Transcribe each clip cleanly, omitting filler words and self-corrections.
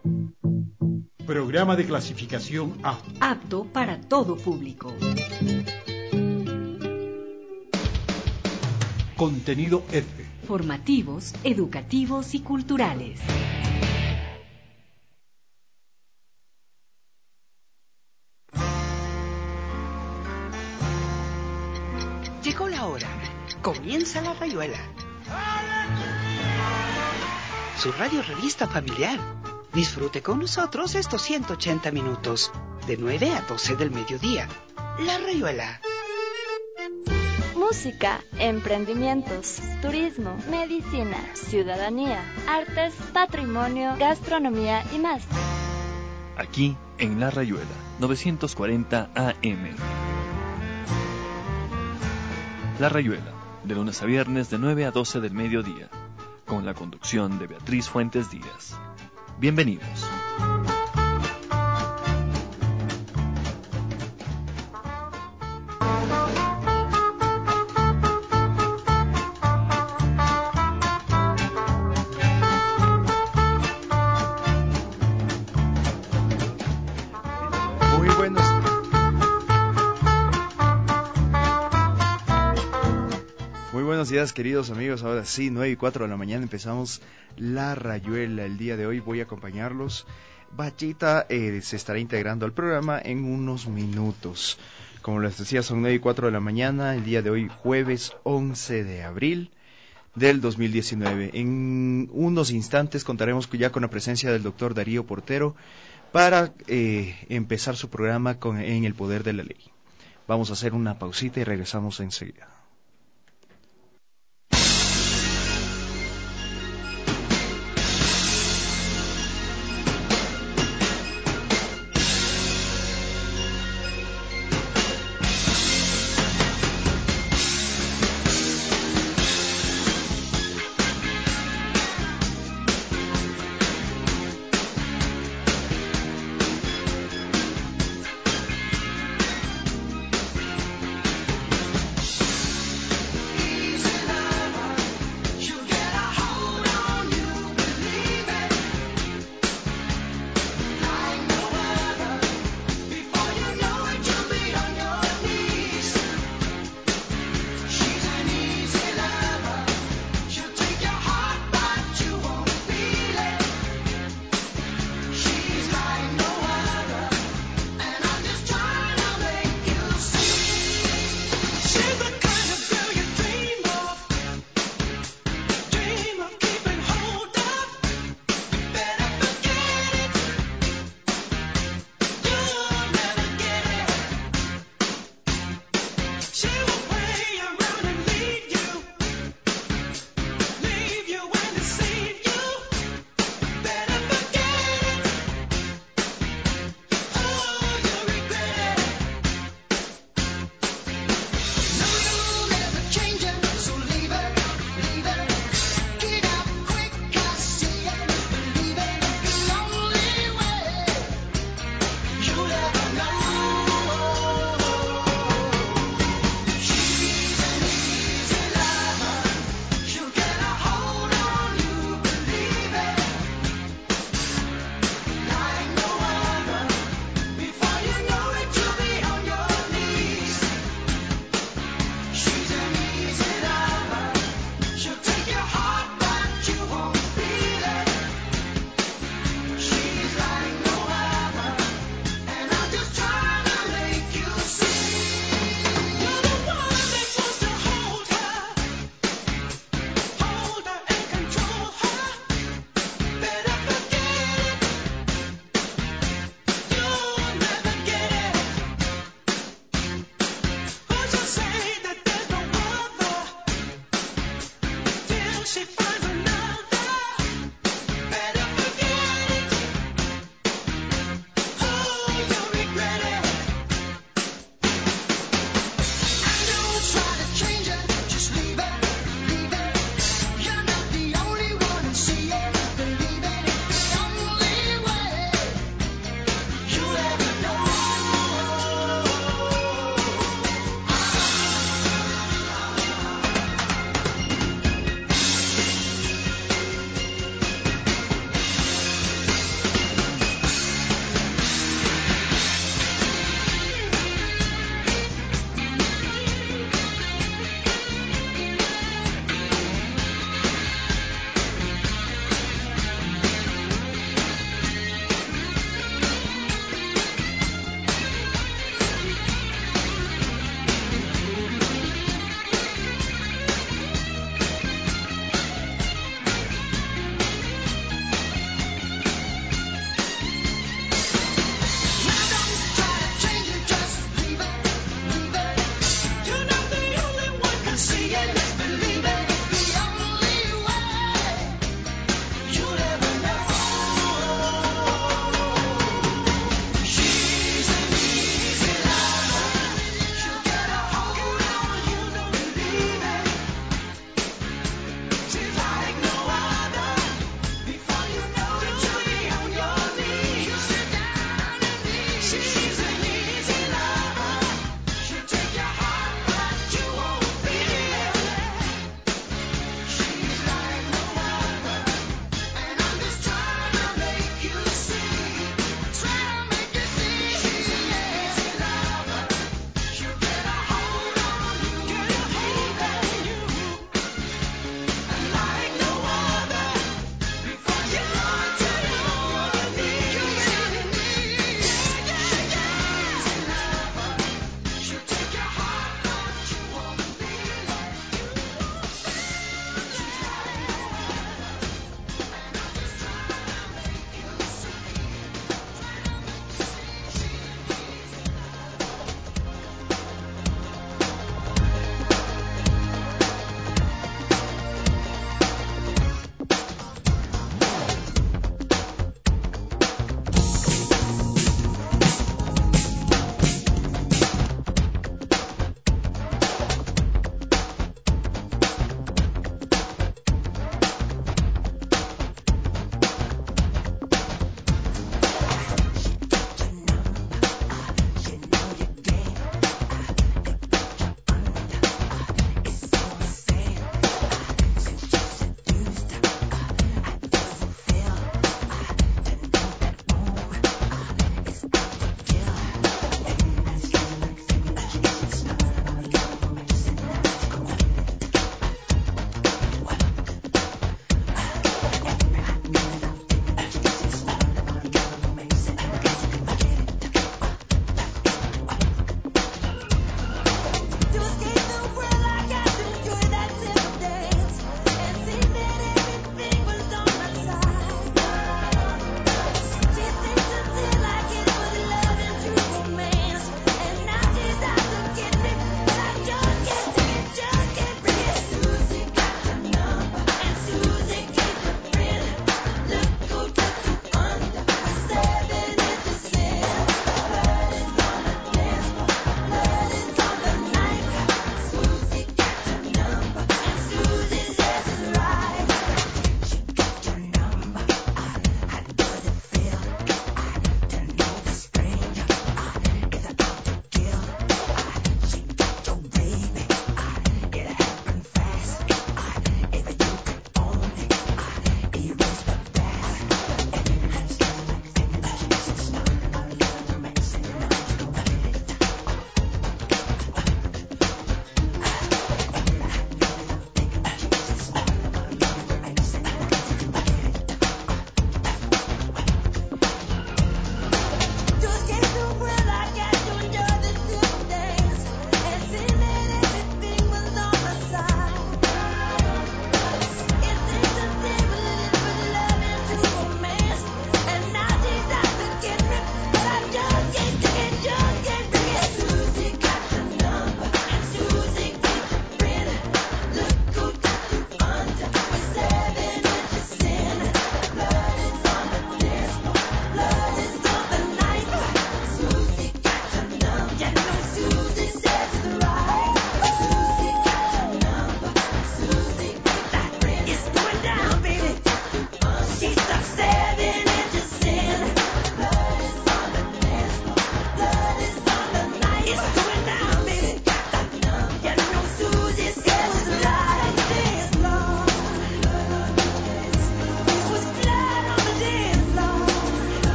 Programa de clasificación A. Apto para todo público. Contenido F. Formativos, educativos y culturales. Llegó la hora. Comienza La Rayuela. Su radio revista familiar. Disfrute con nosotros estos 180 minutos, de 9 a 12 del mediodía. La Rayuela. Música, emprendimientos, turismo, medicina, ciudadanía, artes, patrimonio, gastronomía y más. Aquí en La Rayuela, 940 AM. La Rayuela, de lunes a viernes de 9 a 12 del mediodía, con la conducción de Beatriz Fuentes Díaz. Bienvenidos. Buenos días, queridos amigos. Ahora sí, 9:04 de la mañana empezamos La Rayuela. El día de hoy voy a acompañarlos. Bachita se estará integrando al programa en unos minutos. Como les decía, son 9:04 de la mañana. El día de hoy, jueves 11 de abril del 2019. En unos instantes contaremos ya con la presencia del doctor Darío Portero para empezar su programa en el poder de la ley. Vamos a hacer una pausita y regresamos enseguida.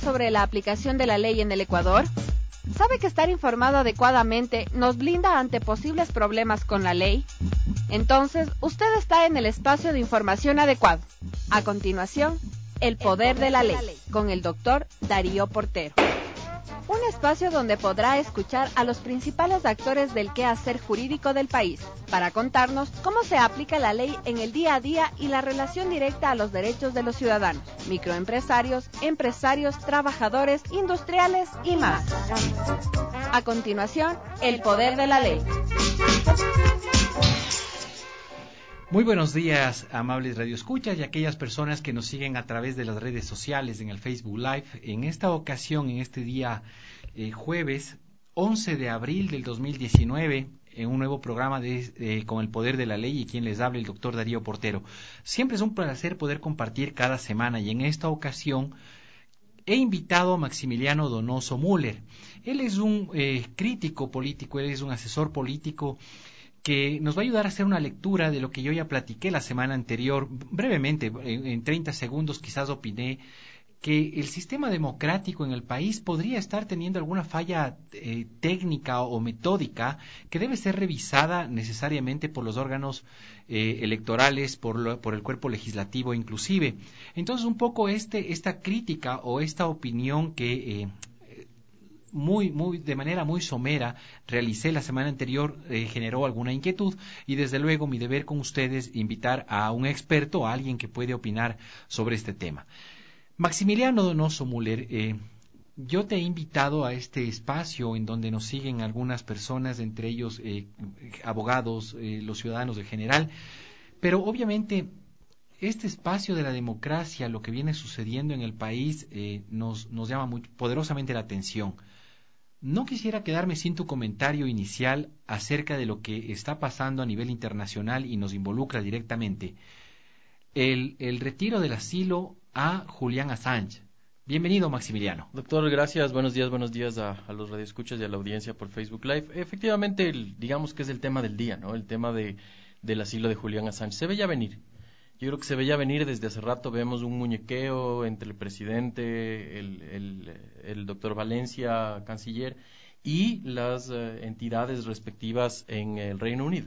sobre la aplicación de la ley en el Ecuador? ¿Sabe que estar informado adecuadamente nos blinda ante posibles problemas con la ley? Entonces, usted está en el espacio de información adecuado. A continuación, El Poder de la Ley, con el doctor Darío Portero. Un espacio donde podrá escuchar a los principales actores del quehacer jurídico del país, para contarnos cómo se aplica la ley en el día a día y la relación directa a los derechos de los ciudadanos, microempresarios, empresarios, trabajadores, industriales y más. A continuación, El Poder de la Ley. Muy buenos días, amables radioescuchas y aquellas personas que nos siguen a través de las redes sociales en el Facebook Live. En esta ocasión, en este día jueves 11 de abril del 2019, en un nuevo programa con El Poder de la Ley, y quien les habla, el doctor Darío Portero. Siempre es un placer poder compartir cada semana, y en esta ocasión he invitado a Maximiliano Donoso Müller. Él es un crítico político, él es un asesor político que nos va a ayudar a hacer una lectura de lo que yo ya platiqué la semana anterior. Brevemente, en 30 segundos quizás opiné que el sistema democrático en el país podría estar teniendo alguna falla técnica o metódica que debe ser revisada necesariamente por los órganos electorales, por el cuerpo legislativo inclusive. Entonces, un poco esta crítica o esta opinión que de manera muy somera realicé la semana anterior generó alguna inquietud, y desde luego mi deber con ustedes invitar a un experto, a alguien que puede opinar sobre este tema. Maximiliano Donoso Müller, yo te he invitado a este espacio en donde nos siguen algunas personas, entre ellos abogados, los ciudadanos en general, pero obviamente este espacio de la democracia, lo que viene sucediendo en el país, nos llama muy poderosamente la atención. No quisiera quedarme sin tu comentario inicial acerca de lo que está pasando a nivel internacional y nos involucra directamente. El retiro del asilo a Julian Assange. Bienvenido, Maximiliano. Doctor, gracias. Buenos días a los radioescuchas y a la audiencia por Facebook Live. Efectivamente, digamos que es el tema del día, ¿no? El tema del asilo de Julian Assange. Se veía venir. Yo creo que se veía venir desde hace rato. Vemos un muñequeo entre el presidente, el doctor Valencia, canciller, y las entidades respectivas en el Reino Unido.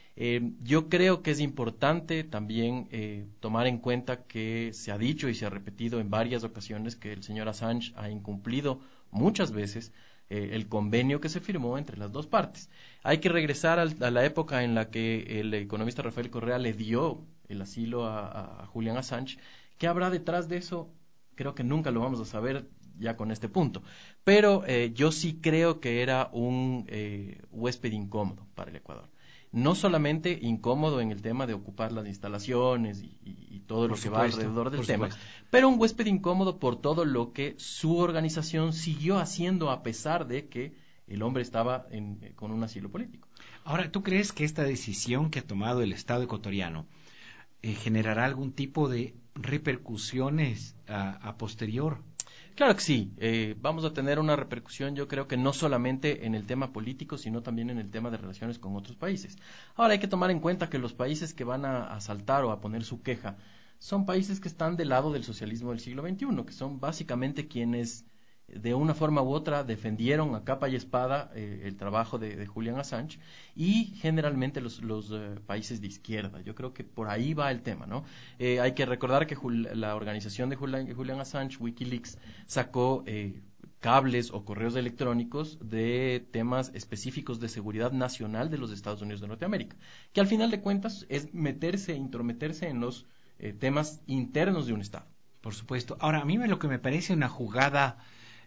Yo creo que es importante también tomar en cuenta que se ha dicho y se ha repetido en varias ocasiones que el señor Assange ha incumplido muchas veces el convenio que se firmó entre las dos partes. Hay que regresar a la época en la que el economista Rafael Correa le dio el asilo a Julian Assange. ¿Qué habrá detrás de eso? Creo que nunca lo vamos a saber ya con este punto. Pero yo sí creo que era un huésped incómodo para el Ecuador. No solamente incómodo en el tema de ocupar las instalaciones y todo lo que va alrededor del tema, pero un huésped incómodo por todo lo que su organización siguió haciendo a pesar de que el hombre estaba con un asilo político. Ahora, ¿tú crees que esta decisión que ha tomado el Estado ecuatoriano generará algún tipo de repercusiones a posterior? Claro que sí, vamos a tener una repercusión, yo creo que no solamente en el tema político, sino también en el tema de relaciones con otros países. Ahora hay que tomar en cuenta que los países que van a saltar o a poner su queja son países que están del lado del socialismo del siglo XXI, que son básicamente quienes de una forma u otra defendieron a capa y espada el trabajo de Julian Assange, y generalmente los países de izquierda. Yo creo que por ahí va el tema, ¿no? Hay que recordar que la organización de Julian Assange, Wikileaks, sacó cables o correos electrónicos de temas específicos de seguridad nacional de los Estados Unidos de Norteamérica, que al final de cuentas es intrometerse en los temas internos de un Estado. Por supuesto. Ahora, a mí lo que me parece una jugada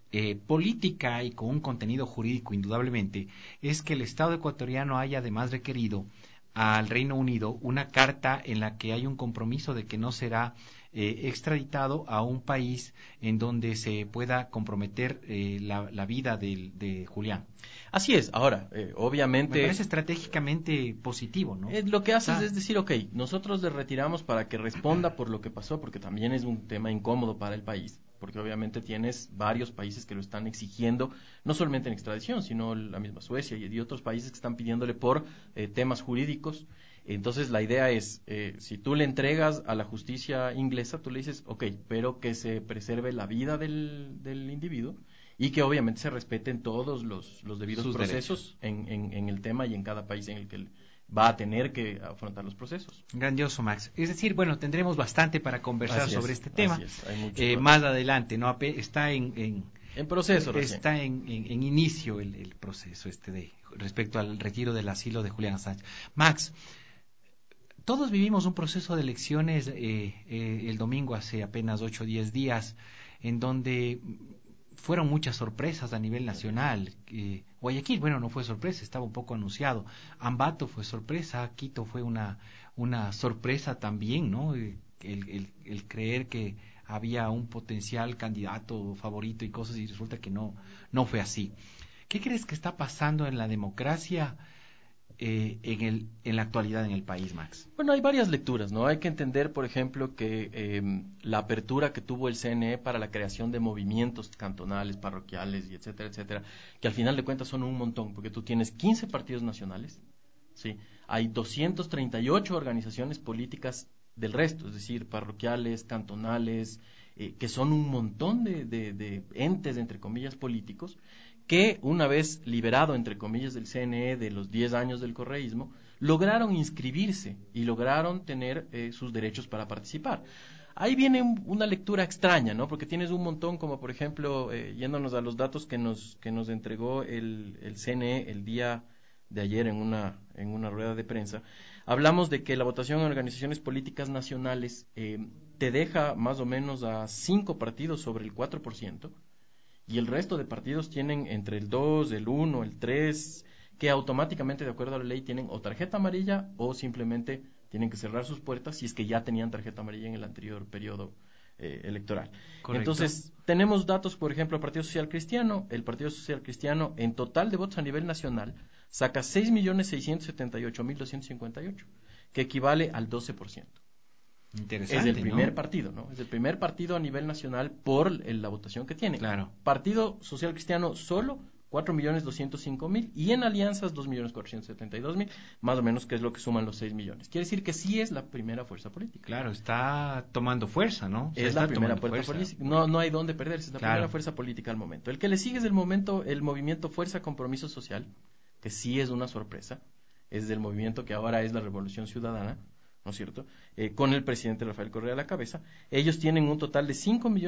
política y con un contenido jurídico indudablemente es que el Estado ecuatoriano haya además requerido al Reino Unido una carta en la que hay un compromiso de que no será extraditado a un país en donde se pueda comprometer la vida de Julián. Así es. Ahora, obviamente... Me parece estratégicamente positivo, ¿no? Lo que haces es decir, nosotros le retiramos para que responda por lo que pasó, porque también es un tema incómodo para el país. porque obviamente tienes varios países que lo están exigiendo, no solamente en extradición, sino la misma Suecia y otros países que están pidiéndole por temas jurídicos. Entonces la idea es, si tú le entregas a la justicia inglesa, tú le dices, ok, pero que se preserve la vida del individuo y que obviamente se respeten todos los debidos Sus procesos en el tema y en cada país en el que va a tener que afrontar los procesos. Grandioso, Max. Es decir, bueno, tendremos bastante para conversar sobre este tema. Hay mucho más adelante, ¿no? Está en proceso recién. Está en inicio el proceso respecto al retiro del asilo de Julian Assange. Max, todos vivimos un proceso de elecciones el domingo hace apenas 8 o 10 días, en donde fueron muchas sorpresas a nivel nacional. Guayaquil, bueno, no fue sorpresa, estaba un poco anunciado. Ambato fue sorpresa, Quito fue una sorpresa también, ¿no? El creer que había un potencial candidato favorito y cosas, y resulta que no fue así. ¿Qué crees que está pasando en la democracia en la actualidad en el país, Max? Bueno, hay varias lecturas, ¿no? Hay que entender, por ejemplo, que la apertura que tuvo el CNE para la creación de movimientos cantonales, parroquiales y etcétera, etcétera, que al final de cuentas son un montón, porque tú tienes 15 partidos nacionales, ¿sí? Hay 238 organizaciones políticas del resto, es decir, parroquiales, cantonales, que son un montón de entes, entre comillas, políticos, que una vez liberado, entre comillas, del CNE de los 10 años del correísmo, lograron inscribirse y lograron tener sus derechos para participar. Ahí viene una lectura extraña, ¿no? Porque tienes un montón, como por ejemplo, yéndonos a los datos que nos entregó el CNE el día de ayer en una rueda de prensa, hablamos de que la votación en organizaciones políticas nacionales te deja más o menos a 5 partidos sobre el 4%, y el resto de partidos tienen entre el 2, el 1, el 3, que automáticamente, de acuerdo a la ley, tienen o tarjeta amarilla o simplemente tienen que cerrar sus puertas si es que ya tenían tarjeta amarilla en el anterior periodo electoral. Correcto. Entonces, tenemos datos, por ejemplo, el Partido Social Cristiano. El Partido Social Cristiano, en total de votos a nivel nacional, saca 6.678.258, que equivale al 12%. Interesante, es el primer ¿no? partido, ¿no? Es el primer partido a nivel nacional por la votación que tiene. Claro. Partido Social Cristiano solo 4.205.000 y en alianzas 2.472.000, más o menos, que es lo que suman los 6 millones. Quiere decir que sí es la primera fuerza política. Claro, está tomando fuerza, ¿no? Es la primera fuerza política. No hay dónde perderse, es la primera fuerza política al momento. El que le sigue es el movimiento Fuerza Compromiso Social, que sí es una sorpresa, es del movimiento que ahora es la Revolución Ciudadana, ¿no es cierto?, con el presidente Rafael Correa a la cabeza. Ellos tienen un total de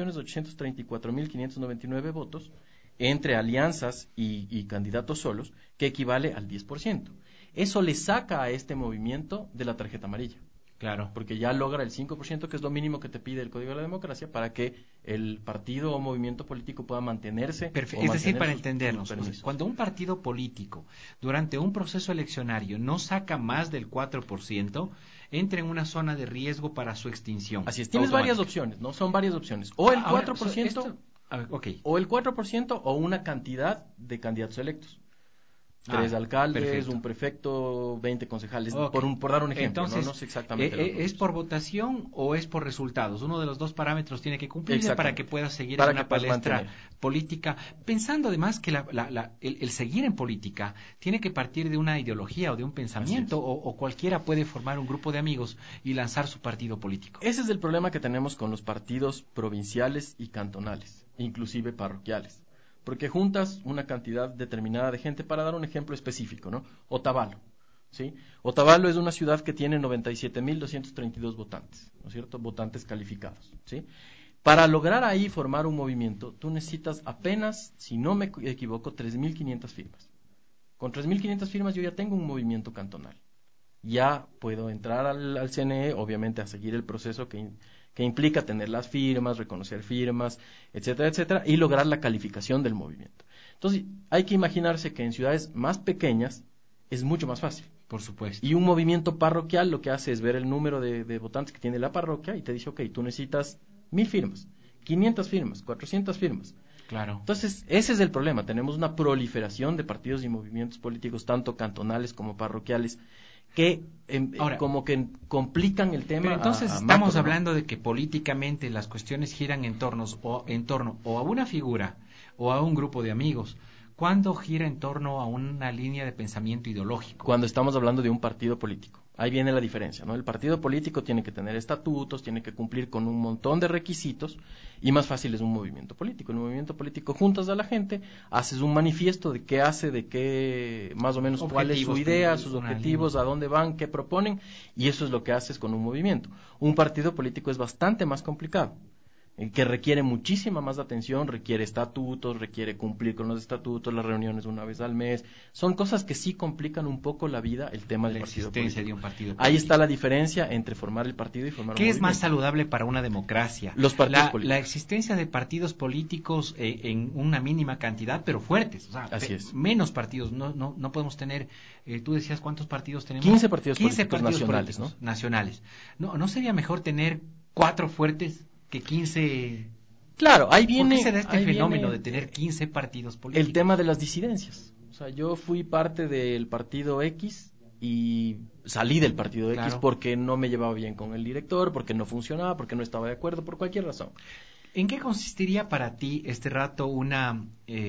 5.834.599 votos entre alianzas y candidatos solos, que equivale al 10%. Eso le saca a este movimiento de la tarjeta amarilla. Claro. Porque ya logra el 5%, que es lo mínimo que te pide el Código de la Democracia, para que el partido o movimiento político pueda mantenerse. Es decir, para entendernos, cuando un partido político durante un proceso eleccionario no saca más del 4%, entra en una zona de riesgo para su extinción. Así es, tienes varias opciones, ¿no? Son varias opciones. O el 4%, o el 4% o una cantidad de candidatos electos. 3 alcaldes, perfecto. Un prefecto, 20 concejales, por dar un ejemplo. Entonces, no sé exactamente. ¿Es por votación o es por resultados? Uno de los dos parámetros tiene que cumplirse para que pueda seguir en una palestra política. Pensando además que el seguir en política tiene que partir de una ideología o de un pensamiento, o cualquiera puede formar un grupo de amigos y lanzar su partido político. Ese es el problema que tenemos con los partidos provinciales y cantonales, inclusive parroquiales. Porque juntas una cantidad determinada de gente. Para dar un ejemplo específico, ¿no? Otavalo, ¿sí? Otavalo es una ciudad que tiene 97.232 votantes, ¿no es cierto? Votantes calificados, ¿sí? Para lograr ahí formar un movimiento, tú necesitas apenas, si no me equivoco, 3.500 firmas. Con 3.500 firmas yo ya tengo un movimiento cantonal. Ya puedo entrar al CNE, obviamente a seguir el proceso que implica tener las firmas, reconocer firmas, etcétera, etcétera, y lograr la calificación del movimiento. Entonces, hay que imaginarse que en ciudades más pequeñas es mucho más fácil. Por supuesto. Y un movimiento parroquial lo que hace es ver el número de votantes que tiene la parroquia y te dice, ok, tú necesitas 1.000 firmas, 500 firmas, 400 firmas. Claro. Entonces, ese es el problema. Tenemos una proliferación de partidos y movimientos políticos, tanto cantonales como parroquiales, que Ahora, como que complican el tema. Pero entonces a estamos macro, ¿no? hablando de que políticamente las cuestiones giran en torno o a una figura o a un grupo de amigos. ¿Cuándo gira en torno a una línea de pensamiento ideológico? Cuando estamos hablando de un partido político. Ahí viene la diferencia, ¿no? El partido político tiene que tener estatutos, tiene que cumplir con un montón de requisitos y más fácil es un movimiento político. En un movimiento político juntas a la gente, haces un manifiesto de qué hace, de qué, más o menos cuál es su idea, sus objetivos, a dónde van, qué proponen, y eso es lo que haces con un movimiento. Un partido político es bastante más complicado, que requiere muchísima más atención, requiere estatutos, requiere cumplir con los estatutos, las reuniones una vez al mes. Son cosas que sí complican un poco la vida, el tema del partido político. De un partido político. Ahí está la diferencia entre formar el partido y formar un ¿Qué es movimiento. más saludable para una democracia? Los partidos políticos. La existencia de partidos políticos en una mínima cantidad, pero fuertes. O sea, Así es. Menos partidos. No podemos tener, tú decías, ¿cuántos partidos tenemos? 15 partidos 15 políticos partidos nacionales, políticos nacionales. ¿No sería mejor tener 4 fuertes que 15? Claro, ahí viene... ¿Por qué se da este fenómeno viene de tener 15 partidos políticos? el tema de las disidencias. O sea, yo fui parte del partido X y salí del partido X Claro. porque no me llevaba bien con el director, porque no funcionaba, porque no estaba de acuerdo, por cualquier razón. ¿En qué consistiría para ti este rato una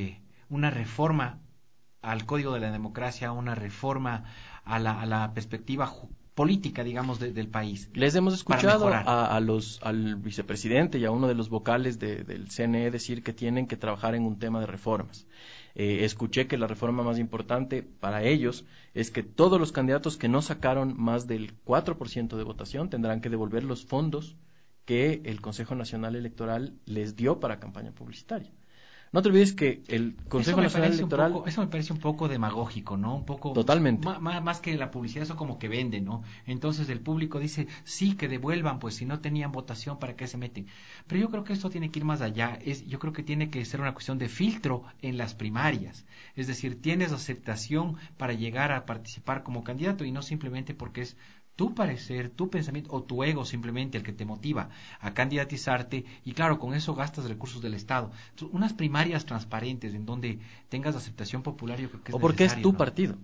reforma al Código de la Democracia, una reforma a la perspectiva política, digamos, del país? Les hemos escuchado Para mejorar. al vicepresidente y a uno de los vocales del CNE decir que tienen que trabajar en un tema de reformas. Escuché que la reforma más importante para ellos es que todos los candidatos que no sacaron más del 4% de votación tendrán que devolver los fondos que el Consejo Nacional Electoral les dio para campaña publicitaria. No te olvides que el Consejo Nacional Electoral... Eso me parece un poco demagógico, ¿no? Un poco... Totalmente. Más que la publicidad, eso como que vende, ¿no? Entonces el público dice, sí, que devuelvan, pues si no tenían votación, ¿para qué se meten? Pero yo creo que esto tiene que ir más allá. Yo creo que tiene que ser una cuestión de filtro en las primarias. Es decir, tienes aceptación para llegar a participar como candidato y no simplemente porque es tu parecer, tu pensamiento o tu ego simplemente el que te motiva a candidatizarte y claro, con eso gastas recursos del Estado. Entonces, unas primarias transparentes en donde tengas aceptación popular yo creo que es o porque es necesario, tu ¿no? partido.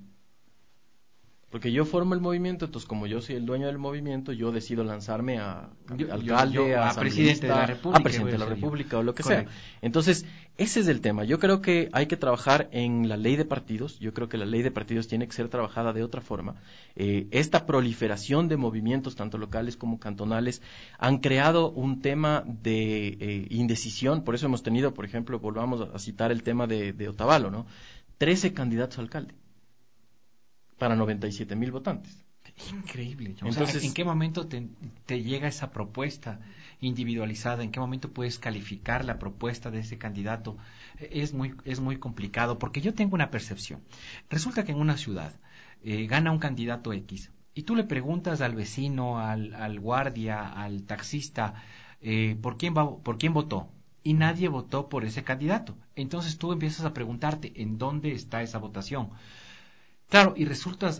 Porque yo formo el movimiento, entonces como yo soy el dueño del movimiento, yo decido lanzarme a alcalde, a presidente de la República, a presidente de la voy a ser República yo. o lo que Correcto. sea. Entonces, ese es el tema. Yo creo que hay que trabajar en la ley de partidos. Yo creo que la ley de partidos tiene que ser trabajada de otra forma. Esta proliferación de movimientos, tanto locales como cantonales, han creado un tema de indecisión. Por eso hemos tenido, por ejemplo, volvamos a citar el tema de Otavalo, ¿no? 13 candidatos a alcalde para 97,000 votantes. Increíble. Entonces, o sea, ¿en qué momento te llega esa propuesta individualizada? ¿En qué momento puedes calificar la propuesta de ese candidato? Es muy complicado porque yo tengo una percepción. Resulta que en una ciudad gana un candidato X y tú le preguntas al vecino, al guardia, al taxista, ¿por quién votó? Y nadie votó por ese candidato. Entonces tú empiezas a preguntarte ¿en dónde está esa votación? Claro, y resulta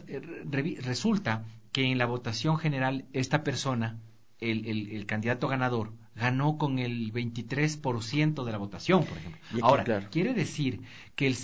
que en la votación general esta persona, el candidato ganador, ganó con el 23% de la votación, por ejemplo. Aquí, Ahora, claro, quiere decir que el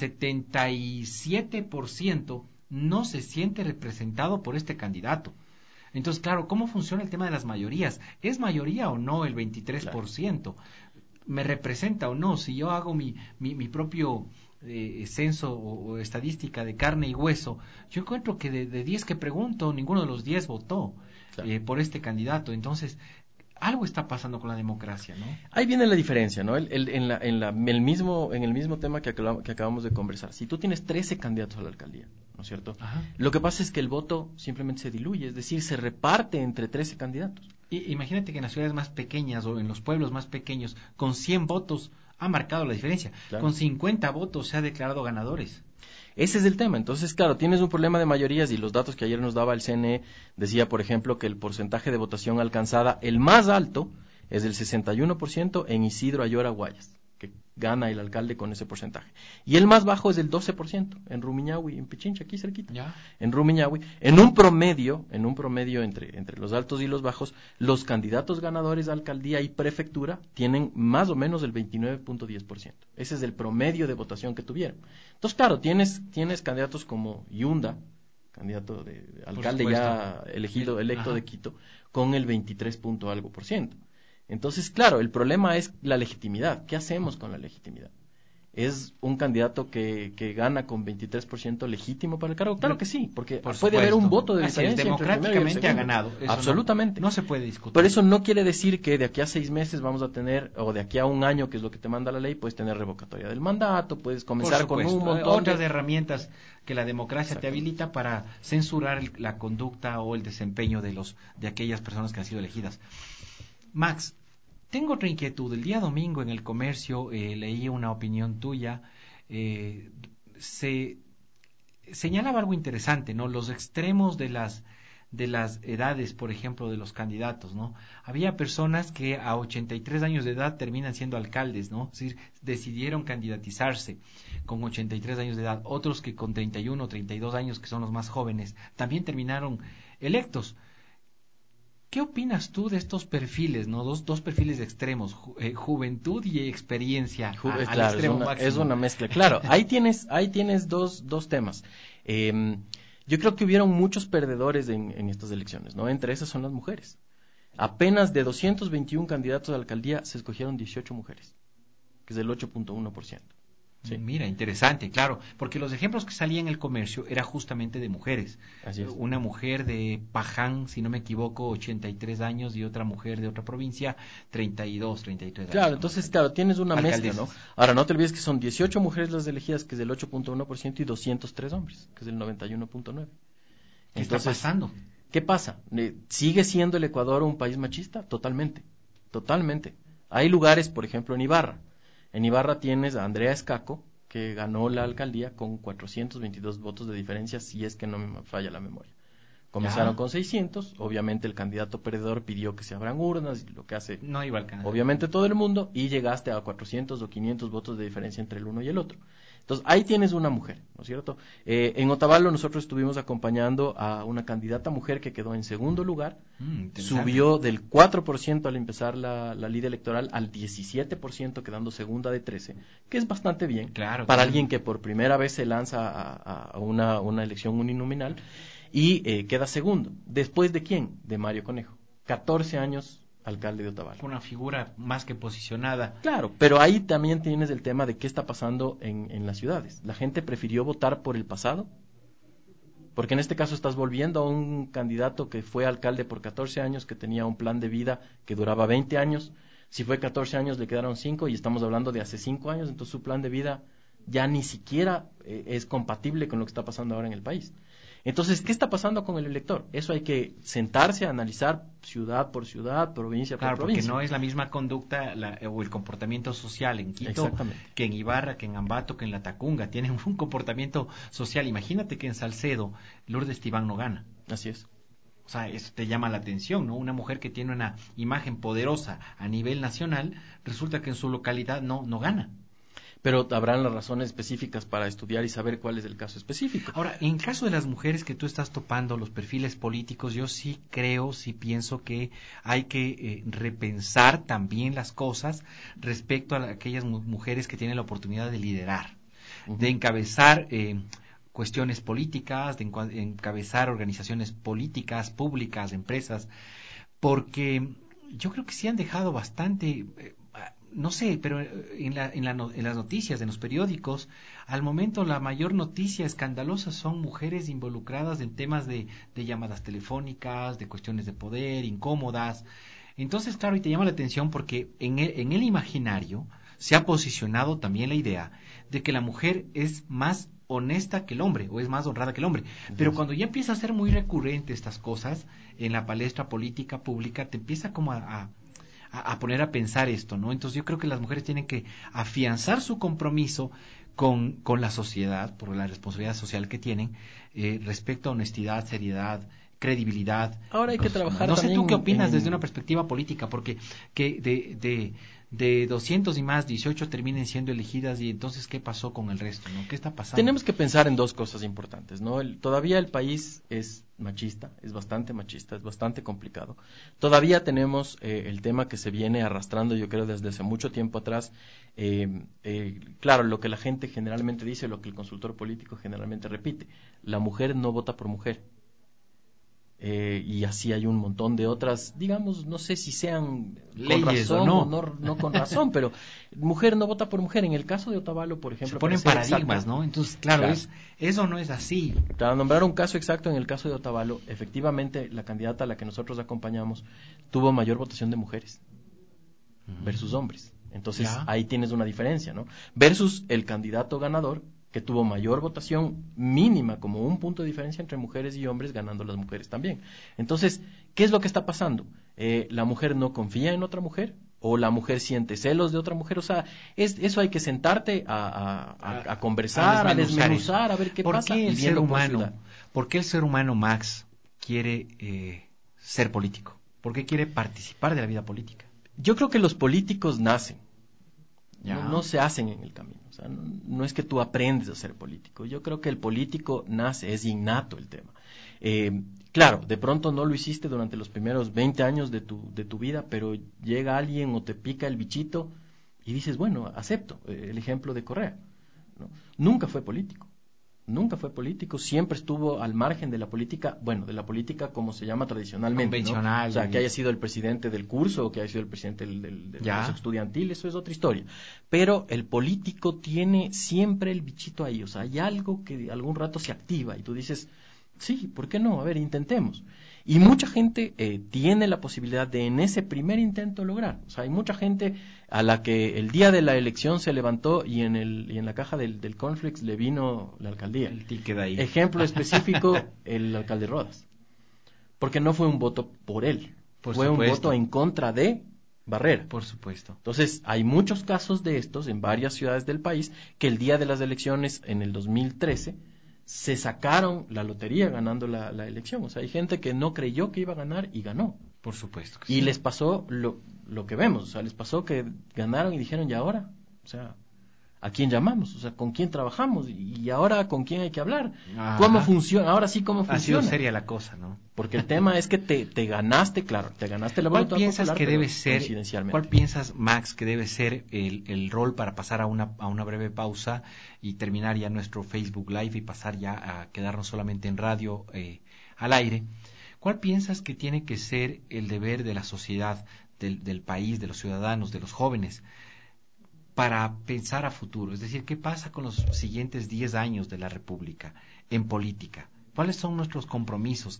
77% no se siente representado por este candidato. Entonces, claro, ¿cómo funciona el tema de las mayorías? ¿Es mayoría o no el 23%? ¿Me representa o no? Si yo hago mi propio censo o estadística de carne y hueso, yo encuentro que de 10 que pregunto, ninguno de los 10 votó por este candidato. Entonces, algo está pasando con la democracia, ¿no? Ahí viene la diferencia, ¿no? En el mismo tema que acabamos de conversar. Si tú tienes 13 candidatos a la alcaldía, ¿no es cierto? Ajá. Lo que pasa es que el voto simplemente se diluye, es decir, se reparte entre 13 candidatos. Imagínate que en las ciudades más pequeñas o en los pueblos más pequeños, con 100 votos ha marcado la diferencia. Claro. Con 50 votos se ha declarado ganadores. Ese es el tema. Entonces, claro, tienes un problema de mayorías y los datos que ayer nos daba el CNE decía, por ejemplo, que el porcentaje de votación alcanzada, el más alto, es del 61% en Isidro Ayora Guayas, que gana el alcalde con ese porcentaje. Y el más bajo es del 12% en Rumiñahui, en Pichincha, aquí cerquita. ¿Ya? En Rumiñahui, en un promedio entre los altos y los bajos, los candidatos ganadores a alcaldía y prefectura tienen más o menos el 29.10%. Ese es el promedio de votación que tuvieron. Entonces, claro, tienes candidatos como Yunda, candidato de alcalde ya electo Ajá. de Quito, con el 23 punto algo por ciento. Entonces, claro, el problema es la legitimidad. ¿Qué hacemos con la legitimidad? ¿Es un candidato que gana con 23% legítimo para el cargo? Claro que sí, porque puede haber un voto de diferencia entre el primero y el segundo. Democráticamente ha ganado. Eso absolutamente. No se puede discutir. Pero eso no quiere decir que de aquí a 6 meses vamos a tener, o de aquí a un año, que es lo que te manda la ley, puedes tener revocatoria del mandato, puedes comenzar con un montón otras herramientas que la democracia te habilita para censurar la conducta o el desempeño de aquellas personas que han sido elegidas. Max, tengo otra inquietud. El día domingo en El Comercio leí una opinión tuya. Se señalaba algo interesante, ¿no? Los extremos de las edades, por ejemplo, de los candidatos, ¿no? Había personas que a 83 años de edad terminan siendo alcaldes, ¿no? Es decir, decidieron candidatizarse con 83 años de edad. Otros que con 31 o 32 años, que son los más jóvenes, también terminaron electos. ¿Qué opinas tú de estos perfiles, no? Dos perfiles extremos, juventud y experiencia al extremo máximo. Es una mezcla, claro. Ahí tienes dos temas. Yo creo que hubieron muchos perdedores en estas elecciones, ¿no? Entre esas son las mujeres. Apenas de 221 candidatos a la alcaldía se escogieron 18 mujeres, que es el 8.1%. Sí. Mira, interesante, claro, porque los ejemplos que salían en El Comercio era justamente de mujeres. Así es. Una mujer de Paján, si no me equivoco, 83 años, y otra mujer de otra provincia, 32, 33 años. Claro, entonces, claro, tienes una mezcla, ¿no? Ahora, no te olvides que son 18 mujeres las elegidas, que es del 8.1%, y 203 hombres, que es del 91.9%. ¿Qué está pasando? ¿Qué pasa? ¿Sigue siendo el Ecuador un país machista? Totalmente, totalmente. Hay lugares, por ejemplo, en Ibarra. En Ibarra tienes a Andrea Escaco, que ganó la alcaldía con 422 votos de diferencia, si es que no me falla la memoria. Comenzaron con 600, obviamente el candidato perdedor pidió que se abran urnas, lo que hace no iba a alcanzar, obviamente todo el mundo, y llegaste a 400 o 500 votos de diferencia entre el uno y el otro. Entonces, ahí tienes una mujer, ¿no es cierto? En Otavalo nosotros estuvimos acompañando a una candidata mujer que quedó en segundo lugar, subió del 4% al empezar la lid electoral al 17%, quedando segunda de 13, que es bastante bien, claro, para alguien que por primera vez se lanza a una elección uninominal, y queda segundo. ¿Después de quién? De Mario Conejo, 14 años alcalde de Otavalo. Una figura más que posicionada. Claro, pero ahí también tienes el tema de qué está pasando en las ciudades. La gente prefirió votar por el pasado, porque en este caso estás volviendo a un candidato que fue alcalde por 14 años, que tenía un plan de vida que duraba 20 años. Si fue 14 años le quedaron 5, y estamos hablando de hace 5 años, entonces su plan de vida ya ni siquiera es compatible con lo que está pasando ahora en el país. Entonces, ¿qué está pasando con el elector? Eso hay que sentarse a analizar ciudad por ciudad, provincia por provincia. Porque no es la misma conducta o el comportamiento social en Quito que en Ibarra, que en Ambato, que en La Tacunga. Tienen un comportamiento social. Imagínate que en Salcedo Lourdes Tibán no gana. Así es. O sea, eso te llama la atención, ¿no? Una mujer que tiene una imagen poderosa a nivel nacional, resulta que en su localidad no gana. Pero habrán las razones específicas para estudiar y saber cuál es el caso específico. Ahora, en caso de las mujeres que tú estás topando, los perfiles políticos, yo sí pienso que hay que repensar también las cosas respecto a aquellas mujeres que tienen la oportunidad de liderar, de encabezar cuestiones políticas, de encabezar organizaciones políticas, públicas, empresas, porque yo creo que sí han dejado bastante... no sé, pero en las noticias, en los periódicos, al momento la mayor noticia escandalosa son mujeres involucradas en temas de llamadas telefónicas, de cuestiones de poder, incómodas. Entonces, claro, y te llama la atención porque en el imaginario se ha posicionado también la idea de que la mujer es más honesta que el hombre, o es más honrada que el hombre. Pero cuando ya empieza a ser muy recurrente estas cosas en la palestra política pública, te empieza como a poner a pensar esto, ¿no? Entonces yo creo que las mujeres tienen que afianzar su compromiso con la sociedad, por la responsabilidad social que tienen, respecto a honestidad, seriedad credibilidad. Ahora hay que trabajar No sé también tú qué opinas en... desde una perspectiva política, porque que de 200 y más, 18 terminen siendo elegidas, y entonces, ¿qué pasó con el resto? ¿No? ¿Qué está pasando? Tenemos que pensar en dos cosas importantes, ¿no? Todavía el país es machista, es bastante complicado. Todavía tenemos el tema que se viene arrastrando, yo creo, desde hace mucho tiempo atrás. Claro, lo que la gente generalmente dice, lo que el consultor político generalmente repite: la mujer no vota por mujer. Y así hay un montón de otras, digamos, no sé si sean leyes con razón o no con razón, pero mujer no vota por mujer. En el caso de Otavalo, por ejemplo, se ponen paradigmas, ¿no? Entonces, claro. Eso no es así. Para nombrar un caso exacto, en el caso de Otavalo, efectivamente, la candidata a la que nosotros acompañamos tuvo mayor votación de mujeres versus hombres. Entonces, ahí tienes una diferencia, ¿no? Versus el candidato ganador, que tuvo mayor votación mínima, como un punto de diferencia entre mujeres y hombres, ganando las mujeres también. Entonces, ¿qué es lo que está pasando? ¿La mujer no confía en otra mujer? ¿O la mujer siente celos de otra mujer? O sea, eso hay que sentarte a conversar, a desmenuzar, a ver qué pasa. ¿Por qué el ser humano, Max, quiere ser político? ¿Por qué quiere participar de la vida política? Yo creo que los políticos nacen. No se hacen en el camino. O sea, no es que tú aprendes a ser político. Yo creo que el político nace, es innato el tema. Claro, de pronto no lo hiciste durante los primeros 20 años de tu vida, pero llega alguien o te pica el bichito y dices, bueno, acepto. El ejemplo de Correa, ¿no? Nunca fue político, siempre estuvo al margen de la política, bueno, de la política como se llama tradicionalmente, convencional, ¿no? O sea, que haya sido el presidente del curso o que haya sido el presidente del curso estudiantil, eso es otra historia. Pero el político tiene siempre el bichito ahí, o sea, hay algo que algún rato se activa y tú dices, sí, ¿por qué no? A ver, intentemos. Y mucha gente tiene la posibilidad de en ese primer intento lograr. O sea, hay mucha gente a la que el día de la elección se levantó y en la caja del cornflakes le vino la alcaldía. El ticket ahí. Ejemplo específico, el alcalde Rodas. Porque no fue un voto por él, fue un voto en contra de Barrera. Por supuesto. Entonces, hay muchos casos de estos en varias ciudades del país que el día de las elecciones en el 2013 se sacaron la lotería ganando la elección. O sea, hay gente que no creyó que iba a ganar y ganó. Por supuesto que y sí. Les pasó lo que vemos. O sea, les pasó que ganaron y dijeron, ¿y ahora? O sea, ¿a quién llamamos? O sea, ¿con quién trabajamos? ¿Y ahora con quién hay que hablar? Ajá. ¿Cómo funciona? Ahora sí, ¿cómo funciona? Ha sido seria la cosa, ¿no? Porque el tema es que te ganaste, claro, te ganaste la voluntad popular. ¿Cuál piensas, Max, que debe ser el rol para pasar a una breve pausa y terminar ya nuestro Facebook Live y pasar ya a quedarnos solamente en radio al aire? ¿Cuál piensas que tiene que ser el deber de la sociedad, del país, de los ciudadanos, de los jóvenes, para pensar a futuro? Es decir, ¿qué pasa con los siguientes 10 años de la República en política? ¿Cuáles son nuestros compromisos?